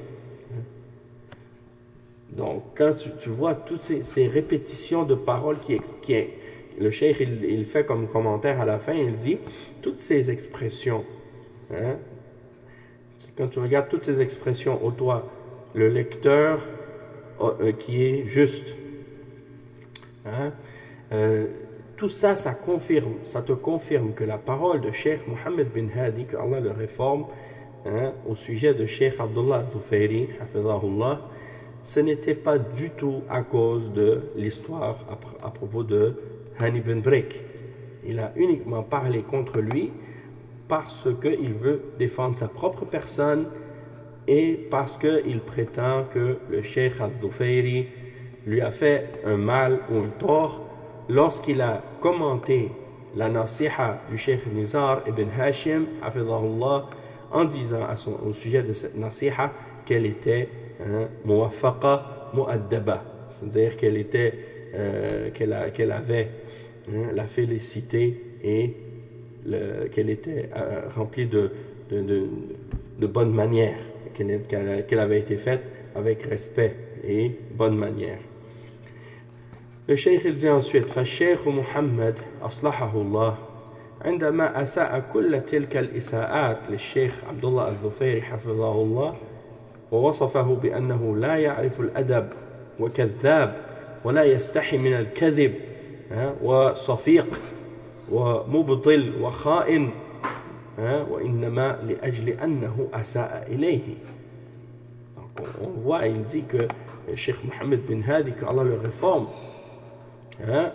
Donc quand tu, tu vois toutes ces, ces répétitions de paroles qui, qui est, le cheikh il, il fait comme commentaire à la fin, il dit toutes ces expressions hein, quand tu regardes toutes ces expressions au toi le lecteur euh, qui est juste. Hein? Euh, tout ça, ça confirme, ça te confirme que la parole de Cheikh Mohammed bin Hadi, que Allah le réforme, hein, au sujet de Cheikh Abdullah al-Thufairi, hafidhahullah, ce n'était pas du tout à cause de l'histoire à, à propos de Hani bin Brik. Il a uniquement parlé contre lui parce qu'il veut défendre sa propre personne et parce qu'il prétend que le Cheikh al-Thufairi lui a fait un mal ou un tort lorsqu'il a commenté la nasiha du Cheikh Nizar ibn Hashim hafidhahullah, en disant à son, au sujet de cette nasiha qu'elle était hein, muwaffaqa mu'addaba, c'est-à-dire qu'elle était euh, qu'elle, a, qu'elle avait hein, la félicité et le, qu'elle était euh, remplie de, de, de, de bonnes manières, qu'elle, qu'elle avait été faite avec respect et bonne manière. Le cheikh il dit ensuite فالشيخ محمد أصلحه الله عندما أساء كل تلك الإساءات للشيخ عبد الله الظفيري حفظه الله ووصفه بأنه لا يعرف الأدب وكذاب ولا يستحي من الكذب وصفيق ومبطل وخائن وإنما لأجل أنه أساء إليه. Donc on voit, il dit que le cheikh Mohammed bin Hadi, que Allah le réforme, Hein?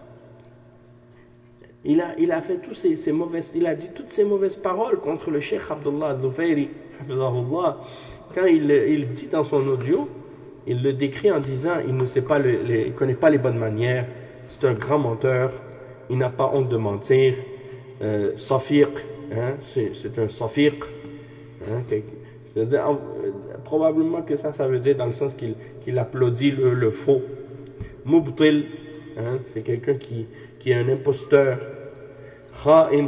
Il, a, il a fait tous ces, ces mauvaises, il a dit toutes ces mauvaises paroles contre le Cheikh Abdullah al-Thufairi. Quand il, il dit dans son audio, il le décrit en disant il ne sait pas le, les, il connaît pas les bonnes manières, c'est un grand menteur, il n'a pas honte de mentir, euh, safiq, hein? c'est, c'est un safiq, hein? C'est-à-dire, euh, probablement que ça, ça veut dire dans le sens qu'il, qu'il applaudit le, le faux. Mubtil, hein, c'est quelqu'un qui, qui est un imposteur. Kha'in.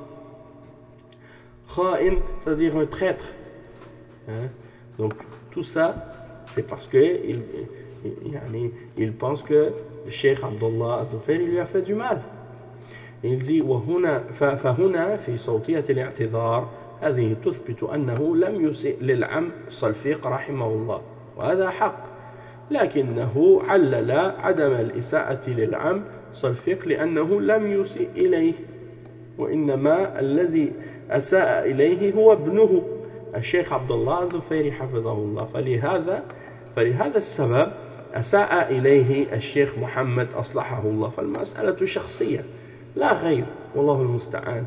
Kha'in, c'est-à-dire un traître. Hein. Donc, tout ça, c'est parce que il, il, il pense que le Cheikh Abdullah al-Thufairi lui a fait du mal. Et il dit وهنا فهنا في صوتية الاعتذار هذه تثبت أنه لم يسئ للعم صلفيق رحمه الله وهذا حق. لكنه علل عدم الإساءة للعم صلفيق لأنه لم يسئ إليه وإنما الذي أساء إليه هو ابنه الشيخ عبد الله الظفيري حفظه الله. فلهذا فلهذا السبب أساء إليه الشيخ محمد أصلحه الله. فالمسألة شخصية لا غير، والله المستعان.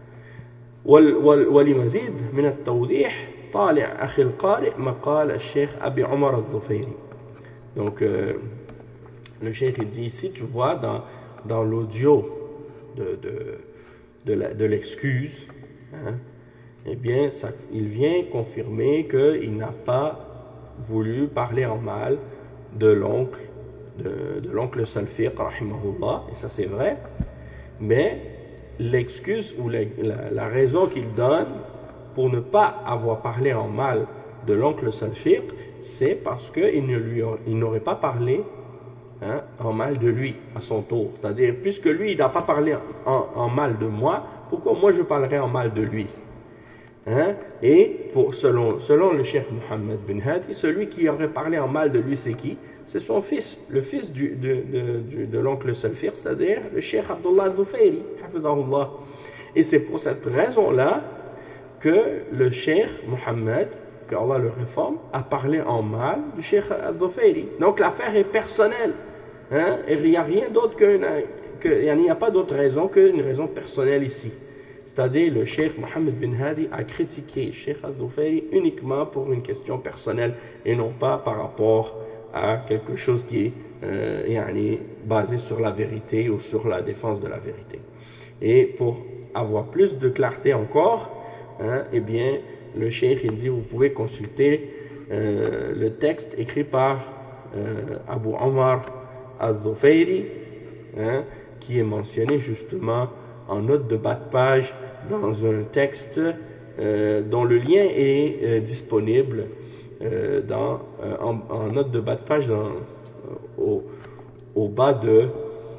ولمزيد من التوضيح طالع أخي القارئ مقال الشيخ أبي عمر الظفيري. Donc euh, le cheikh dit ici, tu vois dans, dans l'audio de, de, de, la, de l'excuse, hein, eh bien ça, il vient confirmer qu'il n'a pas voulu parler en mal de l'oncle de, de l'oncle Salfiq rahimahullah, et ça c'est vrai, mais l'excuse ou la, la, la raison qu'il donne pour ne pas avoir parlé en mal de l'oncle Salfiq, c'est parce qu'il ne lui il n'aurait pas parlé, hein, en mal de lui à son tour. C'est-à-dire, puisque lui il n'a pas parlé en, en mal de moi, pourquoi moi je parlerai en mal de lui, hein? Et pour, selon, selon le cheikh Mohammed bin Hadi, celui qui aurait parlé en mal de lui, c'est qui? C'est son fils, le fils du, de, de, de, de l'oncle Salfiq, c'est-à-dire le cheikh Abdullah al-Dhufayri, hafidhahullah. Et c'est pour cette raison-là que le cheikh Mohammed, que Allah le réforme, a parlé en mal du cheikh al-Dhufayri. Donc l'affaire est personnelle, hein? Et il n'y a rien d'autre qu'une, que, il n'y a pas d'autre raison qu'une raison personnelle ici. C'est-à-dire le cheikh Mohammed bin Hadi a critiqué le cheikh al-Dhufayri uniquement pour une question personnelle et non pas par rapport à quelque chose qui est euh, yani, basé sur la vérité ou sur la défense de la vérité. Et pour avoir plus de clarté encore, hein, eh bien, le cheikh il dit, vous pouvez consulter euh, le texte écrit par euh, Abu Omar al-Dhufayri, hein, qui est mentionné justement en note de bas de page dans un texte euh, dont le lien est euh, disponible euh, dans, euh, en, en note de bas de page dans, euh, au, au bas de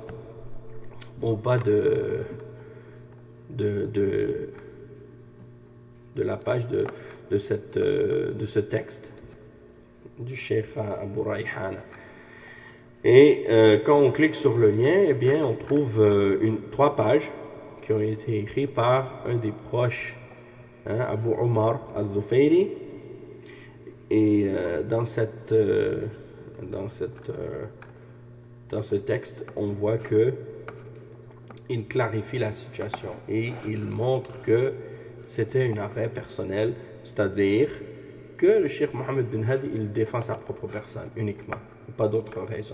au bas de de, de, de la page de, de, cette, euh, de ce texte du cheikh Abu Rayhana. Et euh, quand on clique sur le lien, eh bien, on trouve euh, une, trois pages qui ont été écrites par un des proches, hein, Abu Omar al-Dhufayri. Et euh, dans, cette, euh, dans, cette, euh, dans ce texte, on voit que il clarifie la situation et il montre que c'était une affaire personnelle, c'est-à-dire que le cheikh Mohammed bin Hadi, il défend sa propre personne uniquement, pas d'autre raison.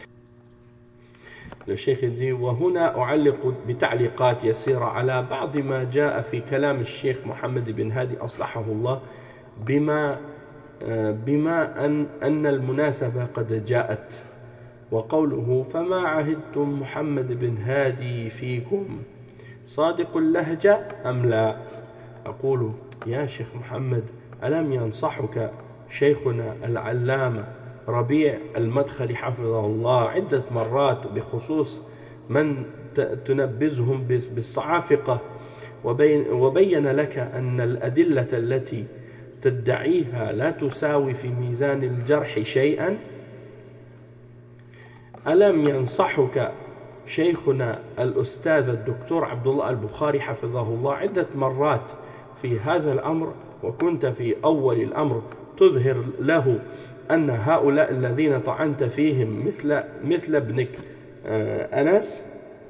Le cheikh dit وهنا أعلق بتعليقات يسيرة على بعض ما جاء في كلام الشيخ محمد بن هادي أصلحه الله بما بما أن أن المناسبة قد جاءت وقوله فما عهدتم محمد بن هادي فيكم صادق اللهجة أم لا. أقول يا شيخ محمد ألم ينصحك شيخنا العلامة ربيع المدخلي حفظه الله عدة مرات بخصوص من تنبذهم بالصعافقة وبين, وبين لك أن الأدلة التي تدعيها لا تساوي في ميزان الجرح شيئا؟ ألم ينصحك شيخنا الأستاذ الدكتور عبد الله البخاري حفظه الله عدة مرات في هذا الأمر وكنت في أول الأمر تظهر له أن هؤلاء الذين طعنت فيهم مثل مثل ابنك أنس؟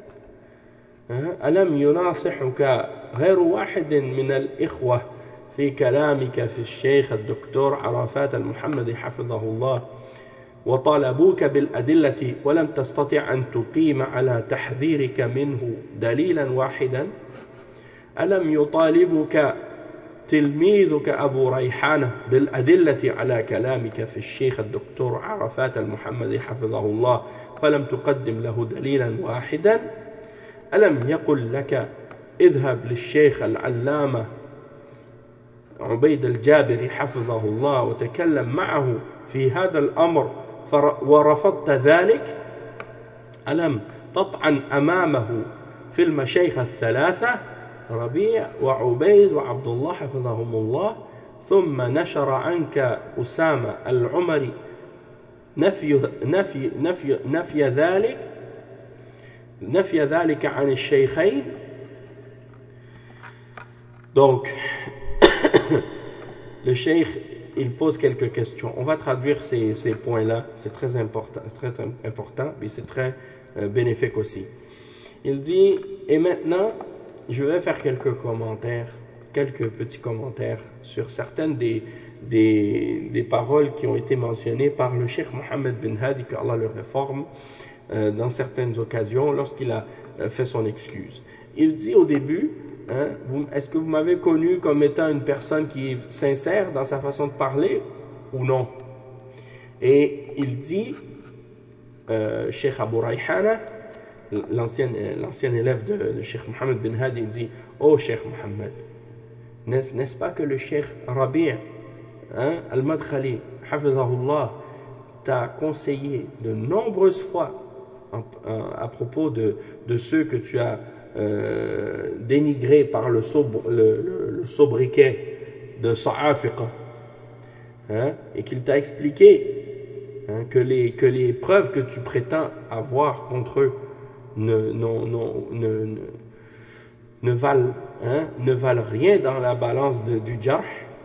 ألم يناصحك غير واحد من الإخوة في كلامك في الشيخ الدكتور عرفات المحمدي حفظه الله وطالبوك بالأدلة ولم تستطع أن تقيم على تحذيرك منه دليلا واحدا؟ ألم يطالبك تلميذك أبو ريحانة بالأدلة على كلامك في الشيخ الدكتور عرفات المحمدي حفظه الله فلم تقدم له دليلا واحدا؟ ألم يقل لك اذهب للشيخ العلامة عبيد الجابري حفظه الله وتكلم معه في هذا الأمر ورفضت ذلك؟ ألم تطعن أمامه في المشايخ الثلاثة ربيع وعبيد وعبد الله حفظهم الله ثم نشر عنك أسامة العمري نفي نفي نفي نفي ذلك نفي ذلك عن الشيخين؟ Donc le cheikh, il pose quelques questions. On va traduire ces, ces points-là, c'est très important, c'est très important, et c'est très euh, bénéfique aussi. Il dit, et maintenant, je vais faire quelques commentaires, quelques petits commentaires sur certaines des, des, des paroles qui ont été mentionnées par le cheikh Mohammed bin Hadi, que Allah le réforme, euh, dans certaines occasions, lorsqu'il a euh, fait son excuse. Il dit au début, hein, est-ce que vous m'avez connu comme étant une personne qui est sincère dans sa façon de parler ou non? Et il dit, euh, Cheikh Abu Rayhana, l'ancien, l'ancien élève de, de Cheikh Mohammed bin Hadi, il dit, oh Cheikh Mohammed, n'est-ce, n'est-ce pas que le Cheikh Rabi' hein, al-Madkhali, hafizahullah, t'a conseillé de nombreuses fois en, en, à propos de, de ceux que tu as euh, dénigrés par le, sobre, le, le, le sobriquet de Sa'afiqa, hein, et qu'il t'a expliqué hein, que, les, que les preuves que tu prétends avoir contre eux ne, non, non, ne, ne, ne, valent, hein, ne valent rien dans la balance de, du jarh.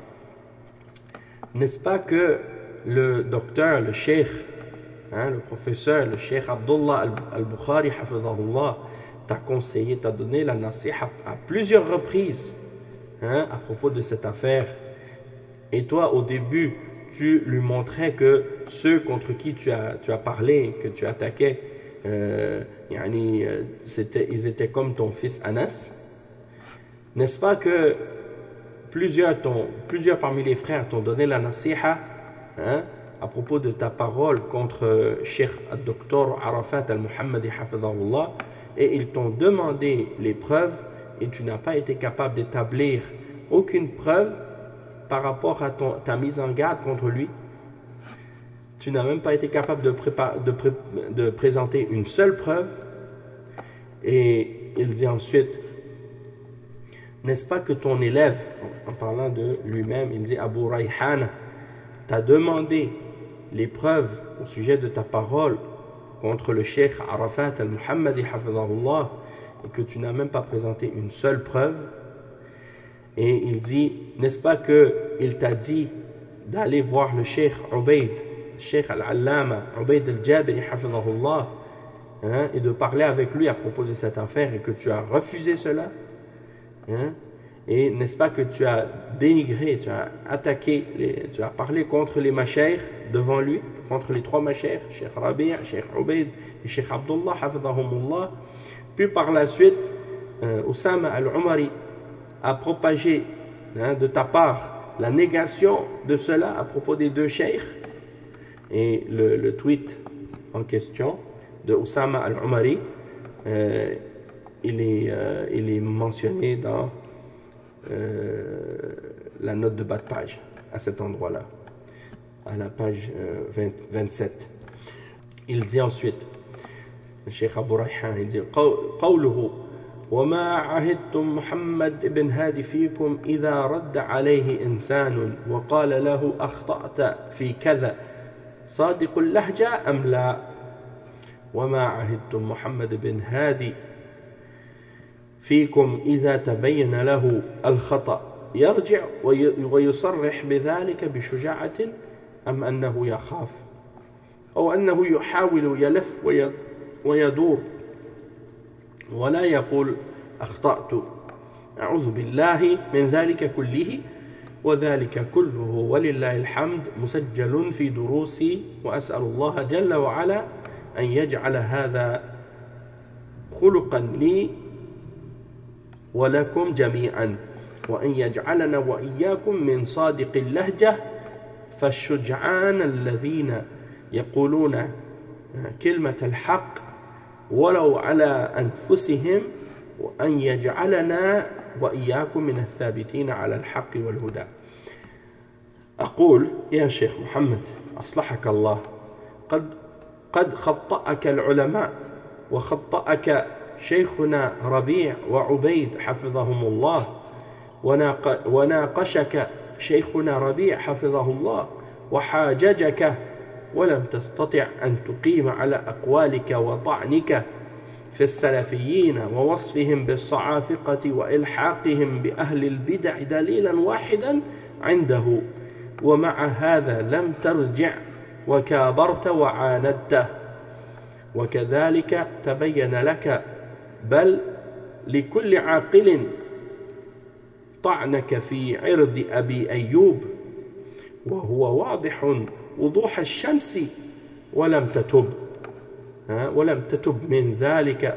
N'est-ce pas que le docteur, le cheikh, hein, le professeur, le cheikh Abdullah al-Bukhari, hafizahullah, t'a conseillé, t'a donné la nasiha à plusieurs reprises hein, à propos de cette affaire. Et toi, au début, tu lui montrais que ceux contre qui tu as, tu as parlé, que tu attaquais, euh, yani, c'était, ils étaient comme ton fils Anas. N'est-ce pas que plusieurs, ton, plusieurs parmi les frères t'ont donné la nasiha hein, à propos de ta parole contre Cheikh al-Docteur Arafat al-Muhammadi hafizahullah, et ils t'ont demandé les preuves et tu n'as pas été capable d'établir aucune preuve par rapport à ton, ta mise en garde contre lui. Tu n'as même pas été capable de, prépa- de, pré- de présenter une seule preuve. Et il dit ensuite, n'est-ce pas que ton élève, en parlant de lui-même, il dit Abu Rayhana, t'a demandé les preuves au sujet de ta parole contre le cheikh Arafat al-Muhammadi hafizahullah, et que tu n'as même pas présenté une seule preuve. Et il dit, n'est-ce pas qu'il t'a dit d'aller voir le cheikh Ubayd, le cheikh al-Allama, Ubayd al-Jabiri hafizahullah, hein, et de parler avec lui à propos de cette affaire, et que tu as refusé cela hein? Et n'est-ce pas que tu as dénigré, tu as attaqué, les, tu as parlé contre les mashayikh devant lui, contre les trois mashayikh, Cheikh Rabi', Cheikh Ubayd et Cheikh Abdullah hafidahumullah. Puis par la suite, euh, Oussama al-Umari a propagé hein, de ta part la négation de cela à propos des deux cheikhs. Et le, le tweet en question de Oussama al-Umari, euh, il, est, euh, il est mentionné dans Euh, la note de bas de page à cet endroit-là, à la page euh, vingt, vingt-sept. Il dit ensuite, le Cheikh Abu Rayhan, il dit قوله وما عهدتم محمد بن هادي فيكم إذا رد عليه إنسان وقال له أخطأت في كذا صادق اللهجة أم لا وما عهدتم محمد بن هادي فيكم إذا تبين له الخطأ يرجع ويصرح بذلك بشجاعة أم أنه يخاف أو أنه يحاول يلف ويدور ولا يقول أخطأت أعوذ بالله من ذلك كله وذلك كله ولله الحمد مسجل في دروسي وأسأل الله جل وعلا أن يجعل هذا خلقا لي ولكم جميعا وأن يجعلنا وإياكم من صادق اللهجة فالشجعان الذين يقولون كلمة الحق ولو على أنفسهم وأن يجعلنا وإياكم من الثابتين على الحق والهدى. أقول يا شيخ محمد أصلحك الله قد قد خطأك العلماء وخطأك شيخنا ربيع وعبيد حفظهم الله وناقشك شيخنا ربيع حفظه الله وحاججك ولم تستطع أن تقيم على أقوالك وطعنك في السلفيين ووصفهم بالصعافقة وإلحاقهم بأهل البدع دليلا واحدا عنده، ومع هذا لم ترجع وكابرت وعاندته، وكذلك تبين لك بل لكل عاقل طعنك في عرض أبي أيوب وهو واضح وضوح الشمس ولم تتب ولم تتب من ذلك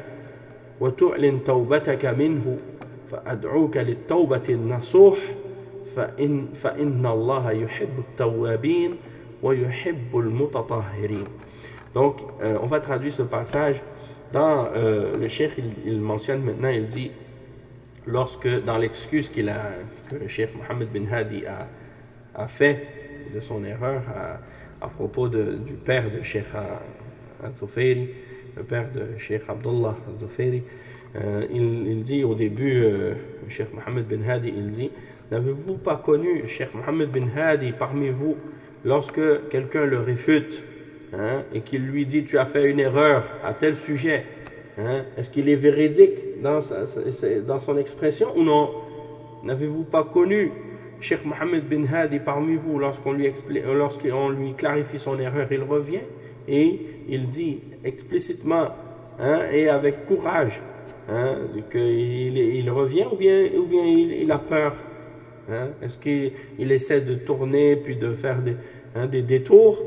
وتعلن توبتك منه، فأدعوك للتوبة النصوح فإن, فإن الله يحب التوابين ويحب المتطهرين. Donc euh, on va traduire ce passage dans euh, le cheikh il, il mentionne maintenant, il dit lorsque dans l'excuse qu'il a, que le cheikh Mohammed bin Hadi a, a fait de son erreur à, à propos de, du père de cheikh al-Zufairi, le père de cheikh Abdullah al-Zufairi, euh, il, il dit au début, euh, le cheikh Mohammed bin Hadi, il dit: n'avez-vous pas connu cheikh Mohammed bin Hadi parmi vous lorsque quelqu'un le réfute, hein, et qu'il lui dit tu as fait une erreur à tel sujet, hein, est-ce qu'il est véridique dans, sa, dans son expression ou non? N'avez-vous pas connu cheikh Mohammed bin Hadi parmi vous lorsqu'on lui, lorsqu'on lui clarifie son erreur, il revient et il dit explicitement, hein, et avec courage, hein, qu'il il revient, ou bien, ou bien il, il a peur, hein? Est-ce qu'il il essaie de tourner puis de faire des, hein, des détours,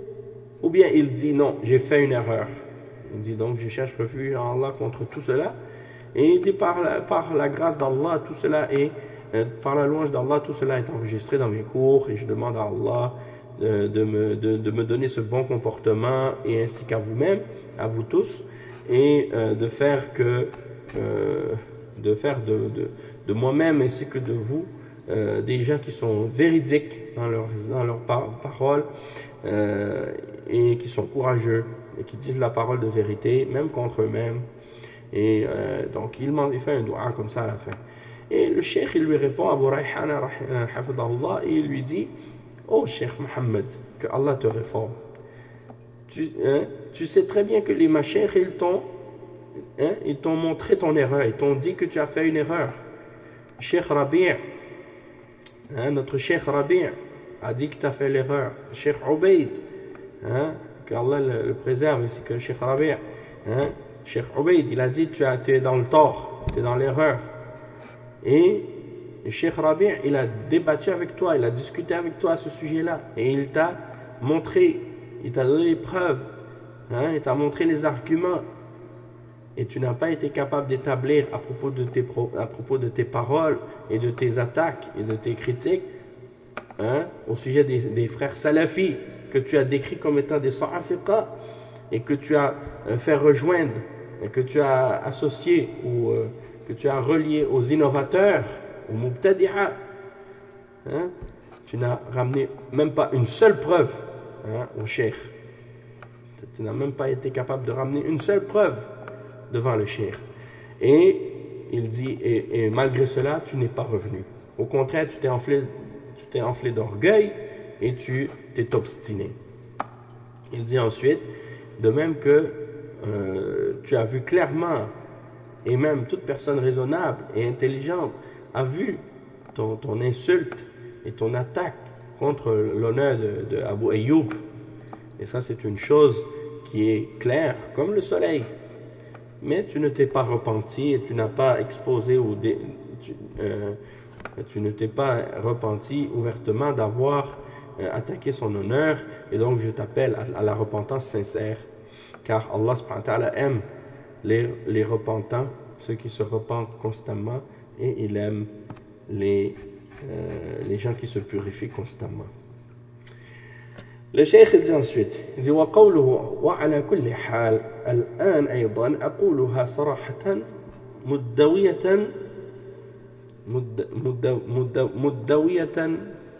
ou bien il dit non, j'ai fait une erreur. Il dit donc je cherche refuge en Allah contre tout cela, et il dit par la, par la grâce d'Allah tout cela est, euh, par la louange d'Allah tout cela est enregistré dans mes cours, et je demande à Allah de, de, me, de, de me donner ce bon comportement, et ainsi qu'à vous-même, à vous tous, et euh, de faire que euh, de faire de, de, de moi-même ainsi que de vous euh, des gens qui sont véridiques dans leurs dans leurs par paroles, euh, et qui sont courageux et qui disent la parole de vérité même contre eux-mêmes. Et euh, donc il, il fait un doua comme ça à la fin, et le cheikh il lui répond, Abu Rayhana hafidahullah, et il lui dit: oh cheikh Mohammed, que Allah te réforme, tu, hein, tu sais très bien que les mashayikh ils t'ont hein, ils t'ont montré ton erreur, ils t'ont dit que tu as fait une erreur. Cheikh Rabi', hein, notre cheikh Rabi' a dit que tu as fait l'erreur. Cheikh Ubaid, hein, que Allah le, le préserve, c'est que le cheikh Rabi', hein, Cheikh Ubaid, il a dit tu, as, tu es dans le tort, tu es dans l'erreur. Et le cheikh Rabi' il a débattu avec toi, il a discuté avec toi à ce sujet-là, et il t'a montré, il t'a donné les preuves, hein, il t'a montré les arguments, et tu n'as pas été capable d'établir à propos de tes, à propos de tes paroles et de tes attaques et de tes critiques, hein, au sujet des, des frères salafis que tu as décrits comme étant des sa'afiqa, et que tu as euh, fait rejoindre, et que tu as associé ou euh, que tu as relié aux innovateurs, aux mubtadi'a, hein, tu n'as ramené même pas une seule preuve, hein, au cheikh. Tu n'as même pas été capable de ramener une seule preuve devant le cheikh. Et il dit, et, et malgré cela, tu n'es pas revenu. Au contraire, tu t'es enflé, tu t'es enflé d'orgueil et tu t'es obstiné. Il dit ensuite, de même que euh, tu as vu clairement, et même toute personne raisonnable et intelligente a vu ton, ton insulte et ton attaque contre l'honneur de, de Abu Ayyub. Et ça, c'est une chose qui est claire comme le soleil. Mais tu ne t'es pas repenti et tu n'as pas exposé ou dé, tu, euh, tu ne t'es pas repenti ouvertement d'avoir euh, attaqué son honneur, et donc je t'appelle à, à la repentance sincère, car Allah subhanahu wa ta'ala aime les, les repentants, ceux qui se repentent constamment, et il aime les, euh, les gens qui se purifient constamment. Le cheikh dit ensuite, il dit وقوله وعلى كل حال الآن أيضا أقولها صراحة مدوية مد مد مد مدوية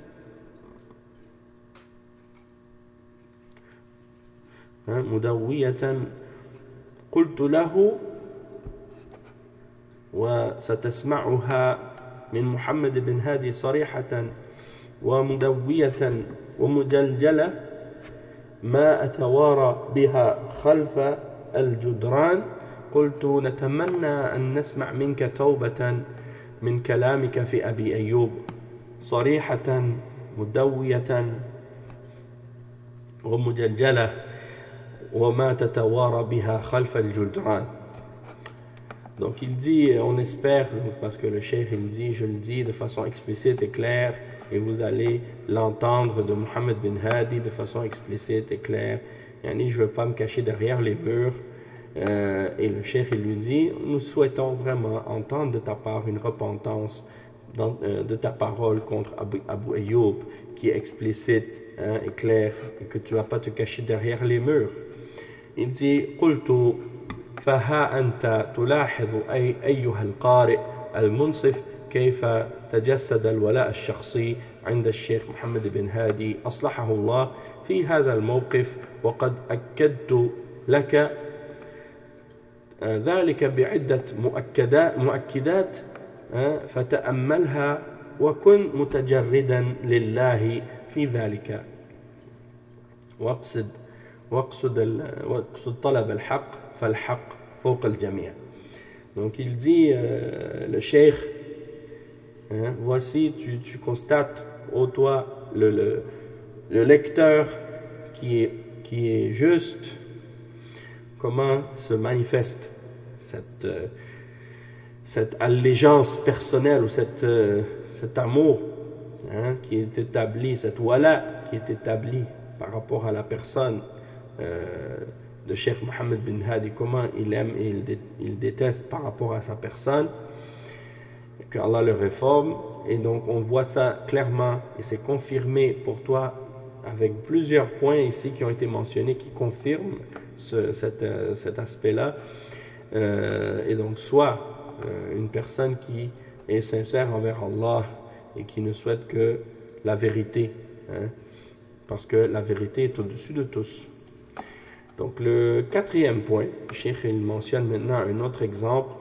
مدوية قلت له وستسمعها من محمد بن هادي صريحة ومدوية ومجلجلة ما أتوارى بها خلف الجدران قلت نتمنى أن نسمع منك توبة من كلامك في أبي أيوب صريحة مدوية ومجلجلة وما تتوارى بها خلف الجدران. Donc il dit, on espère, parce que le cheikh il dit, je le dis de façon explicite et claire, et vous allez l'entendre de Mohammed bin Hadi de façon explicite et claire. Yani, je ne veux pas me cacher derrière les murs. Euh, et le cheikh il lui dit, nous souhaitons vraiment entendre de ta part une repentance dans, euh, de ta parole contre Abu, Abu Ayyub, qui est explicite, hein, et claire, et que tu ne vas pas te cacher derrière les murs. Il dit, قلت فها أنت تلاحظ أي أيها القارئ المنصف كيف تجسد الولاء الشخصي عند الشيخ محمد بن هادي أصلحه الله في هذا الموقف، وقد أكدت لك ذلك بعدة مؤكدات, مؤكدات فتأملها وكن متجردا لله في ذلك واقصد واقصد واقصد طلب الحق فالحق فوق الجميع. Donc il dit, euh, le cheikh, hein, voici, tu, tu constates, ô toi, le, le, le lecteur qui est, qui est juste, comment se manifeste cette, euh, cette allégeance personnelle ou cette, euh, cet amour, hein, qui est établi, cette wala qui est établi par rapport à la personne euh, de Cheikh Mohammed bin Hadi, comment il aime et il, dé, il déteste par rapport à sa personne, que Allah le réforme. Et donc on voit ça clairement et c'est confirmé pour toi avec plusieurs points ici qui ont été mentionnés qui confirment ce, cet, euh, cet aspect-là. Euh, et donc soit euh, une personne qui est sincère envers Allah et qui ne souhaite que la vérité, hein, parce que la vérité est au-dessus de tous. Donc le quatrième point, le cheikh il mentionne maintenant un autre exemple,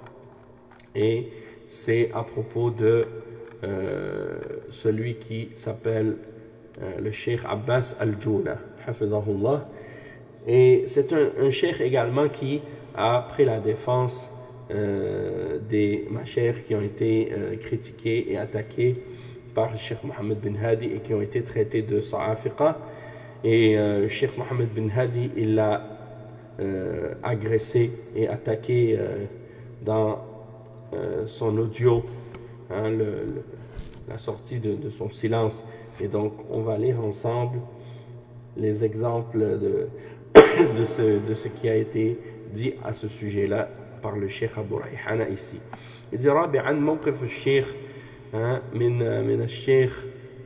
et c'est à propos de euh, celui qui s'appelle euh, le cheikh Abbas al-Juna, hafizahullah. Et c'est un, un cheikh également qui a pris la défense euh, des mashayikh qui ont été euh, critiqués et attaqués par le cheikh Mohammed bin Hadi et qui ont été traités de sa'afiqa. Et euh, le cheikh Mohammed bin Hadi, il l'a euh, agressé et attaqué euh, dans euh, son audio, hein, le, le, la sortie de, de son silence. Et donc, on va lire ensemble les exemples de, de, ce, de ce qui a été dit à ce sujet-là par le cheikh Abu Rayhana ici. Il dit, رابعا موقف الشيخ من من الشيخ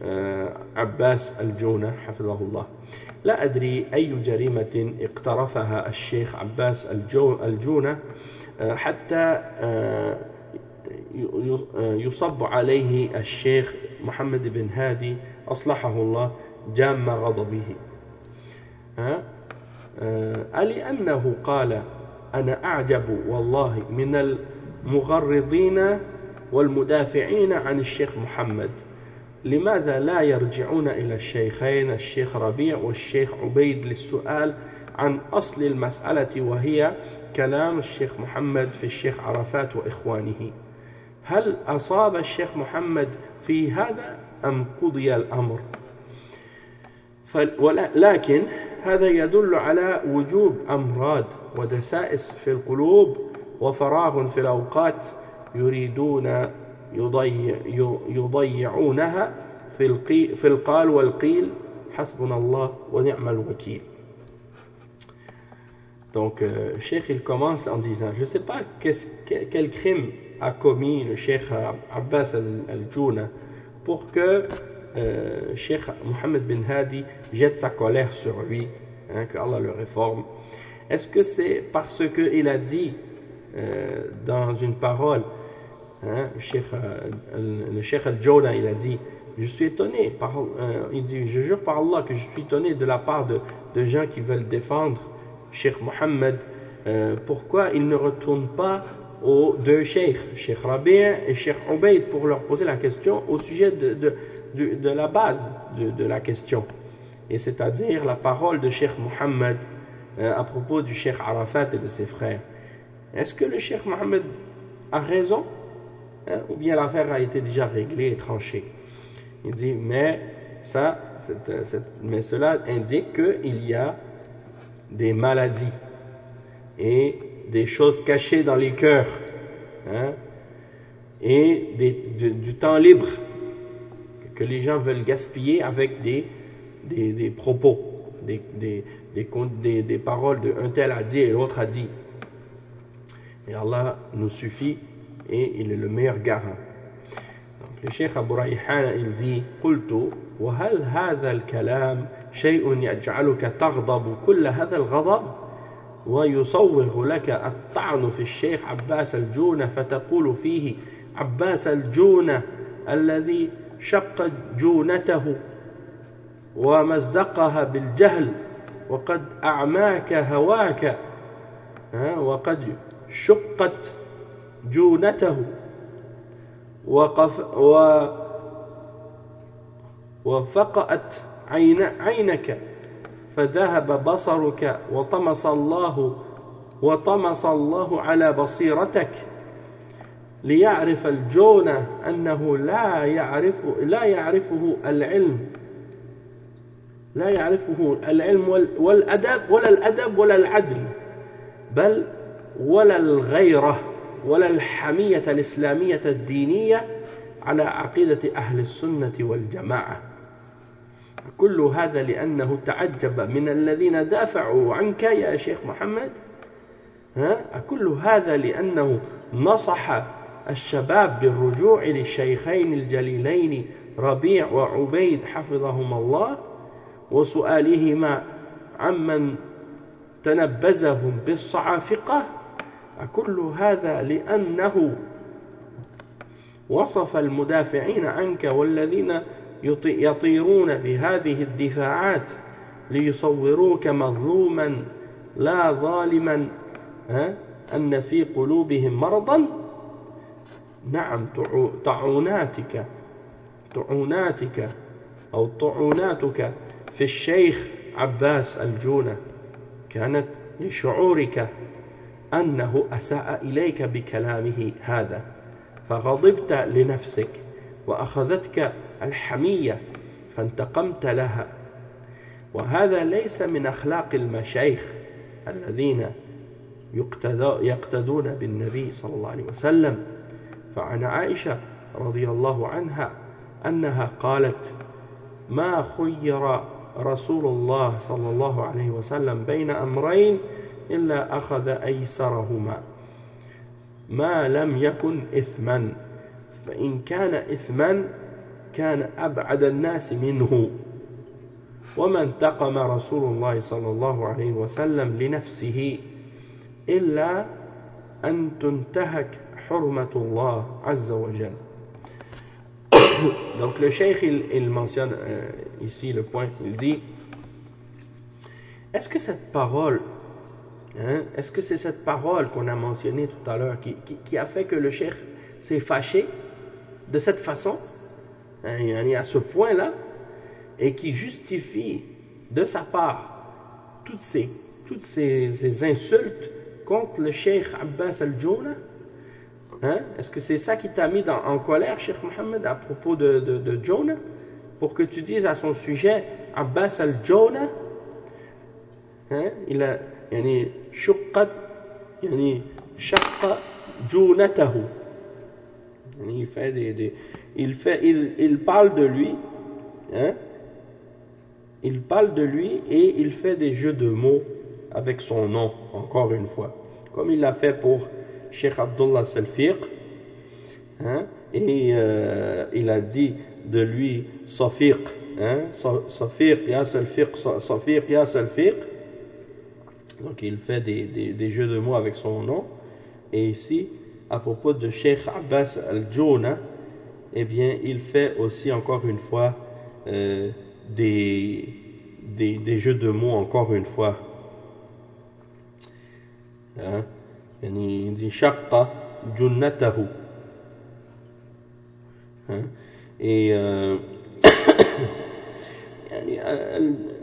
عباس الجونة حفظه الله. لا أدري أي جريمة اقترفها الشيخ عباس الجونة حتى يصب عليه الشيخ محمد بن هادي أصلحه الله جام غضبه. ألأنه قال أنا أعجب والله من المغرضين والمدافعين عن الشيخ محمد، لماذا لا يرجعون إلى الشيخين الشيخ ربيع والشيخ عبيد للسؤال عن أصل المسألة وهي كلام الشيخ محمد في الشيخ عرفات وإخوانه؟ هل أصاب الشيخ محمد في هذا أم قضي الأمر؟ لكن هذا يدل على وجوب أمراض ودسائس في القلوب وفراغ في الأوقات يريدون يضيع يضيعونها في القي في القال والقيل حسبنا الله ونعم الوكيل. Donc, euh, le cheikh il commence en disant, je ne sais pas quel crime a commis le cheikh Abbas al-Juna pour que euh, cheikh Mohammed bin Hadi jette sa colère sur lui, hein, que Allah le réforme. Est-ce que c'est parce qu'il a dit euh, dans une parole, hein, le cheikh, euh, le cheikh al-Juna, il a dit, je suis étonné, par, euh, il dit, je jure par Allah que je suis étonné de la part de, de gens qui veulent défendre Cheikh Mohammed, euh, pourquoi ils ne retournent pas aux deux cheikhs, Cheikh Rabi' et Cheikh Ubayd, pour leur poser la question au sujet de, de, de, de la base de, de la question, et c'est-à-dire la parole de Cheikh Mohammed euh, à propos du Cheikh Arafat et de ses frères. Est-ce que le Cheikh Mohammed a raison, hein, ou bien l'affaire a été déjà réglée et tranchée? Il dit, mais, ça, cette, cette, mais cela indique qu'il y a des maladies et des choses cachées dans les cœurs, hein, et des, du, du temps libre que les gens veulent gaspiller avec des, des, des propos, des, des, des, des, des paroles de un tel a dit et l'autre a dit. Et Allah nous suffit et il est le meilleur garant. Donc le Cheikh Abu Rayhan il dit قلت وهل هذا الكلام شيء يجعلك تغضب كل هذا الغضب ويصوغ لك الطعن في الشيخ عباس الجونة فتقول فيه عباس الجونة الذي شق جونته ومزقها بالجهل وقد أعماك هواك وقد شقت جونته وقف و وفقأت عين عينك فذهب بصرك وطمس الله وطمس الله على بصيرتك ليعرف الجونة أنه لا يعرف لا يعرفه العلم لا يعرفه العلم والأدب ولا الأدب ولا العدل بل ولا الغيرة ولا الحمية الإسلامية الدينية على عقيدة أهل السنة والجماعة. كل هذا لأنه تعجب من الذين دافعوا عنك يا شيخ محمد. ها؟ كل هذا لأنه نصح الشباب بالرجوع للشيخين الجليلين ربيع وعبيد حفظهما الله وسؤالهما عمن تنبزهم بالصعافقة. كل هذا لأنه وصف المدافعين عنك والذين يطيرون بهذه الدفاعات ليصوروك مظلوما لا ظالما أن في قلوبهم مرضا. نعم طعوناتك طعوناتك أو طعوناتك في الشيخ عباس الجونة كانت لشعورك أنه أساء إليك بكلامه هذا فغضبت لنفسك وأخذتك الحمية فانتقمت لها. وهذا ليس من أخلاق المشايخ الذين يقتدون بالنبي صلى الله عليه وسلم. فعن عائشة رضي الله عنها أنها قالت ما خير رسول الله صلى الله عليه وسلم بين أمرين إلا أخذ أيسرهما ما لم يكن إثما فإن كان إثما كان أبعد الناس منه. وما انتقم رسول الله صلى الله عليه وسلم لنفسه إلا أن تنتهك حرمة الله عز وجل. Donc le cheikh il, il mentionne euh, ici le point, il dit est-ce que cette parole hein, est-ce que c'est cette parole qu'on a mentionnée tout à l'heure qui, qui, qui a fait que le cheikh s'est fâché de cette façon hein, à ce point là et qui justifie de sa part toutes ces, toutes ces, ces insultes contre le cheikh Abbas al-Jouna? Hein? Est-ce que c'est ça qui t'a mis dans, en colère, Cheikh Mohammed, à propos de, de, de Jonah, pour que tu dises à son sujet Abbas al-Jonah? Hein? Il a yani shuqqat yani shaqqa junatahu. Il fait des, des il fait il, il parle de lui, hein? Il parle de lui et il fait des jeux de mots avec son nom, encore une fois, comme il l'a fait pour Cheikh Abdullah Salfiq, hein, et euh, il a dit de lui Safiq, hein, Safiq, ya Salfiq, Safiq, ya Salfiq. Donc il fait des, des, des jeux de mots avec son nom. Et ici, à propos de Cheikh Abbas al-Jouna, eh bien, il fait aussi encore une fois euh, des, des, des jeux de mots encore une fois. Hein? يعني دي شق جنته et euh, يعني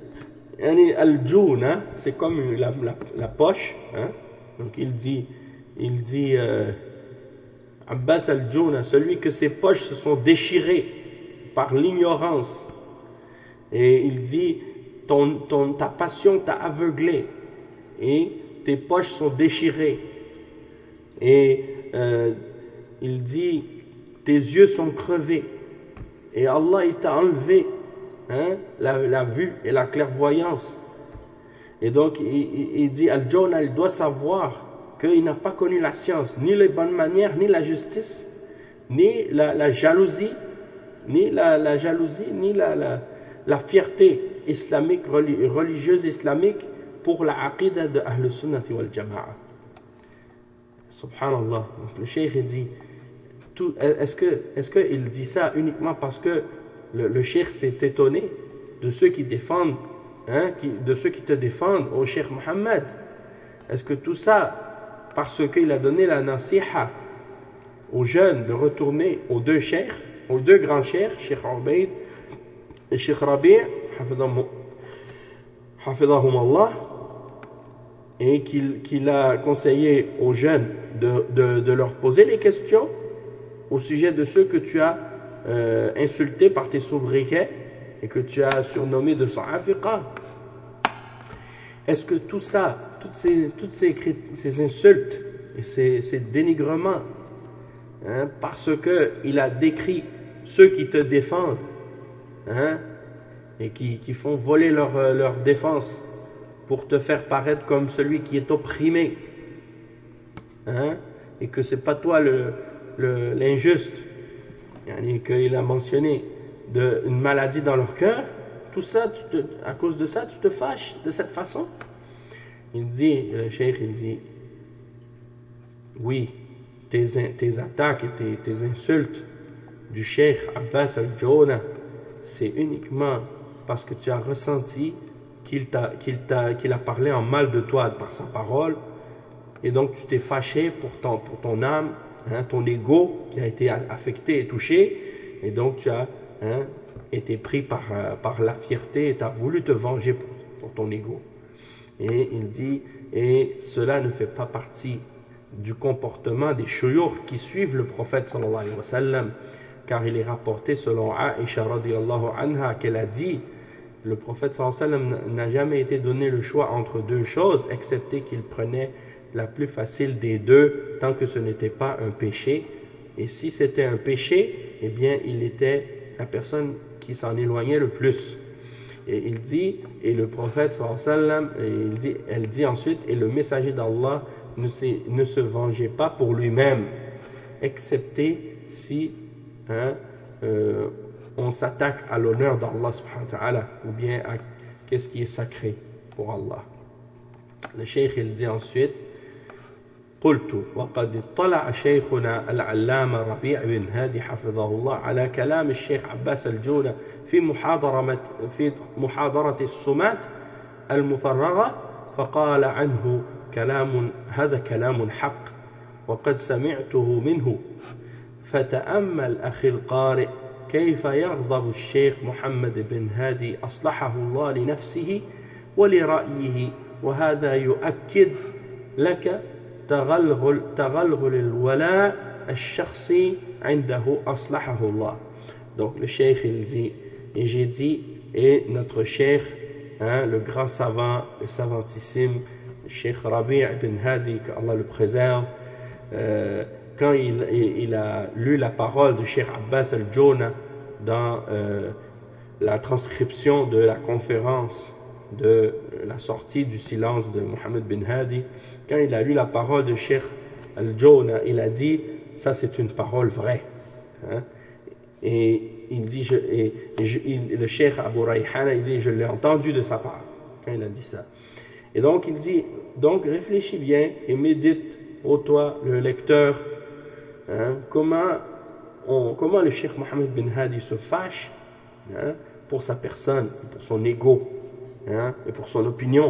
يعني الجونة c'est comme la, la, la poche hein? Donc il dit il dit euh, Abbas al-Juna, celui que ses poches se sont déchirées par l'ignorance. Et il dit, ton, ton, ta passion t'a aveuglé et tes poches sont déchirées. Et euh, il dit, tes yeux sont crevés et Allah il t'a enlevé hein, la, la vue et la clairvoyance. Et donc il, il dit, Al-Jawna, il doit savoir qu'il n'a pas connu la science, ni les bonnes manières, ni la justice, ni la, la jalousie, ni la, la jalousie, ni la, la, la fierté islamique, religieuse islamique pour la aqidah de Ahl Sunnati wal Jama'a. Subhanallah. Donc le cheikh il dit, tout, est-ce que, est-ce qu'il dit ça uniquement parce que le, le cheikh s'est étonné de ceux qui défendent, hein, qui, de ceux qui te défendent au cheikh Mohammed? Est-ce que tout ça parce qu'il a donné la nasiha aux jeunes de retourner aux deux cheikhs, aux deux grands cheikhs, Cheikh Ubaid et Cheikh Rabi', hafidahum Allah, et qu'il, qu'il a conseillé aux jeunes de, de, de leur poser les questions au sujet de ceux que tu as euh, insultés par tes sobriquets et que tu as surnommés de Sa'afiqa? Est-ce que tout ça, toutes ces, toutes ces, ces insultes et ces, ces dénigrements, hein, parce qu'il a décrit ceux qui te défendent hein, et qui, qui font voler leur, leur défense pour te faire paraître comme celui qui est opprimé hein, et que ce n'est pas toi le, le, l'injuste, et qu'il a mentionné de, une maladie dans leur cœur, tout ça, tu te, à cause de ça, tu te fâches de cette façon? Il dit, le cheikh, il dit, oui, tes, tes attaques et tes, tes insultes du cheikh Abbas al-Jawna, c'est uniquement parce que tu as ressenti qu'il, t'a, qu'il, t'a, qu'il a parlé en mal de toi par sa parole, et donc tu t'es fâché pour ton, pour ton âme, hein, ton ego qui a été affecté et touché, et donc tu as hein, été pris par, par la fierté et tu as voulu te venger pour, pour ton ego. Et il dit, et cela ne fait pas partie du comportement des shuyukh qui suivent le prophète sallallahu alayhi wa sallam, car il est rapporté selon Aïcha radiyallahu anha qu'elle a dit, le prophète sallallahu alayhi wa sallam n'a jamais été donné le choix entre deux choses, excepté qu'il prenait la plus facile des deux, tant que ce n'était pas un péché. Et si c'était un péché, eh bien il était la personne qui s'en éloignait le plus. Et il dit, et le prophète sallallahu alayhi wa sallam, il dit, elle dit ensuite, et le messager d'Allah ne se, ne se vengeait pas pour lui-même, excepté si hein, euh, on s'attaque à l'honneur d'Allah subhanahu wa ta'ala, ou bien à qu'est-ce qui est sacré pour Allah. Le cheikh il dit ensuite, قلت وقد اطلع شيخنا العلامة ربيع بن هادي حفظه الله على كلام الشيخ عباس الجونة في محاضرة في محاضرة السمات المفرغة فقال عنه كلام هذا كلام حق وقد سمعته منه فتأمل أخي القارئ كيف يغضب الشيخ محمد بن هادي أصلحه الله لنفسه ولرأيه وهذا يؤكد لك تغلغل تغلغل الولاء الشخصي عنده أصلحه الله. Donc le cheikh il dit, et j'ai dit, et notre cheikh, hein, le grand savant, le savantissime, le cheikh Rabi' ibn Hadi, qu'Allah le préserve, euh, quand il, il, il a lu la parole du cheikh Abbas al-Jawna dans euh, la transcription de la conférence de la sortie du silence de Mohammed bin Hadi, quand il a lu la parole de Cheikh al-Jawna, il a dit, ça c'est une parole vraie. Hein? Et il dit, je, et, et je, il, le Cheikh Abu Rayhana, il dit, je l'ai entendu de sa part, quand il a dit ça. Et donc il dit, donc réfléchis bien et médite, ô toi le lecteur, hein, comment, on, comment le Cheikh Mohammed bin Hadi se fâche hein, pour sa personne, pour son ego, hein, et pour son opinion.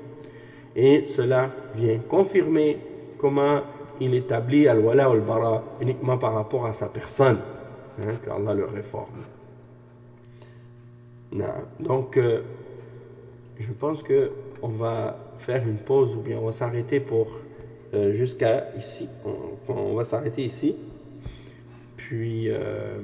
Et cela vient confirmer comment il établit al-wala wal-bara uniquement par rapport à sa personne, hein, qu'Allah le réforme. Non. Donc, euh, je pense qu'on va faire une pause ou bien on va s'arrêter pour euh, jusqu'à ici. On, on va s'arrêter ici. Puis, euh,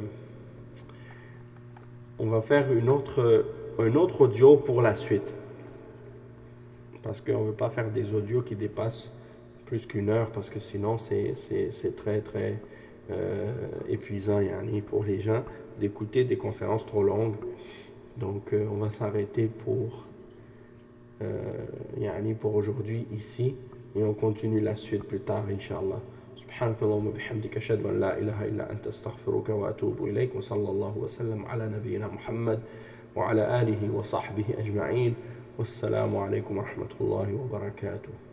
on va faire une autre, un autre audio pour la suite. Parce qu'on ne veut pas faire des audios qui dépassent plus qu'une heure, parce que sinon, c'est, c'est, c'est très, très euh, épuisant yani, pour les gens d'écouter des conférences trop longues. Donc, euh, on va s'arrêter pour, euh, yani, pour aujourd'hui ici. Et on continue la suite plus tard, Inch'Allah. سبحانك اللهم وبحمدك أشهد أن لا إله إلا أنت أستغفرك وأتوب إليك وصلى الله وسلم على نبينا محمد وعلى آله وصحبه أجمعين والسلام عليكم ورحمة الله وبركاته.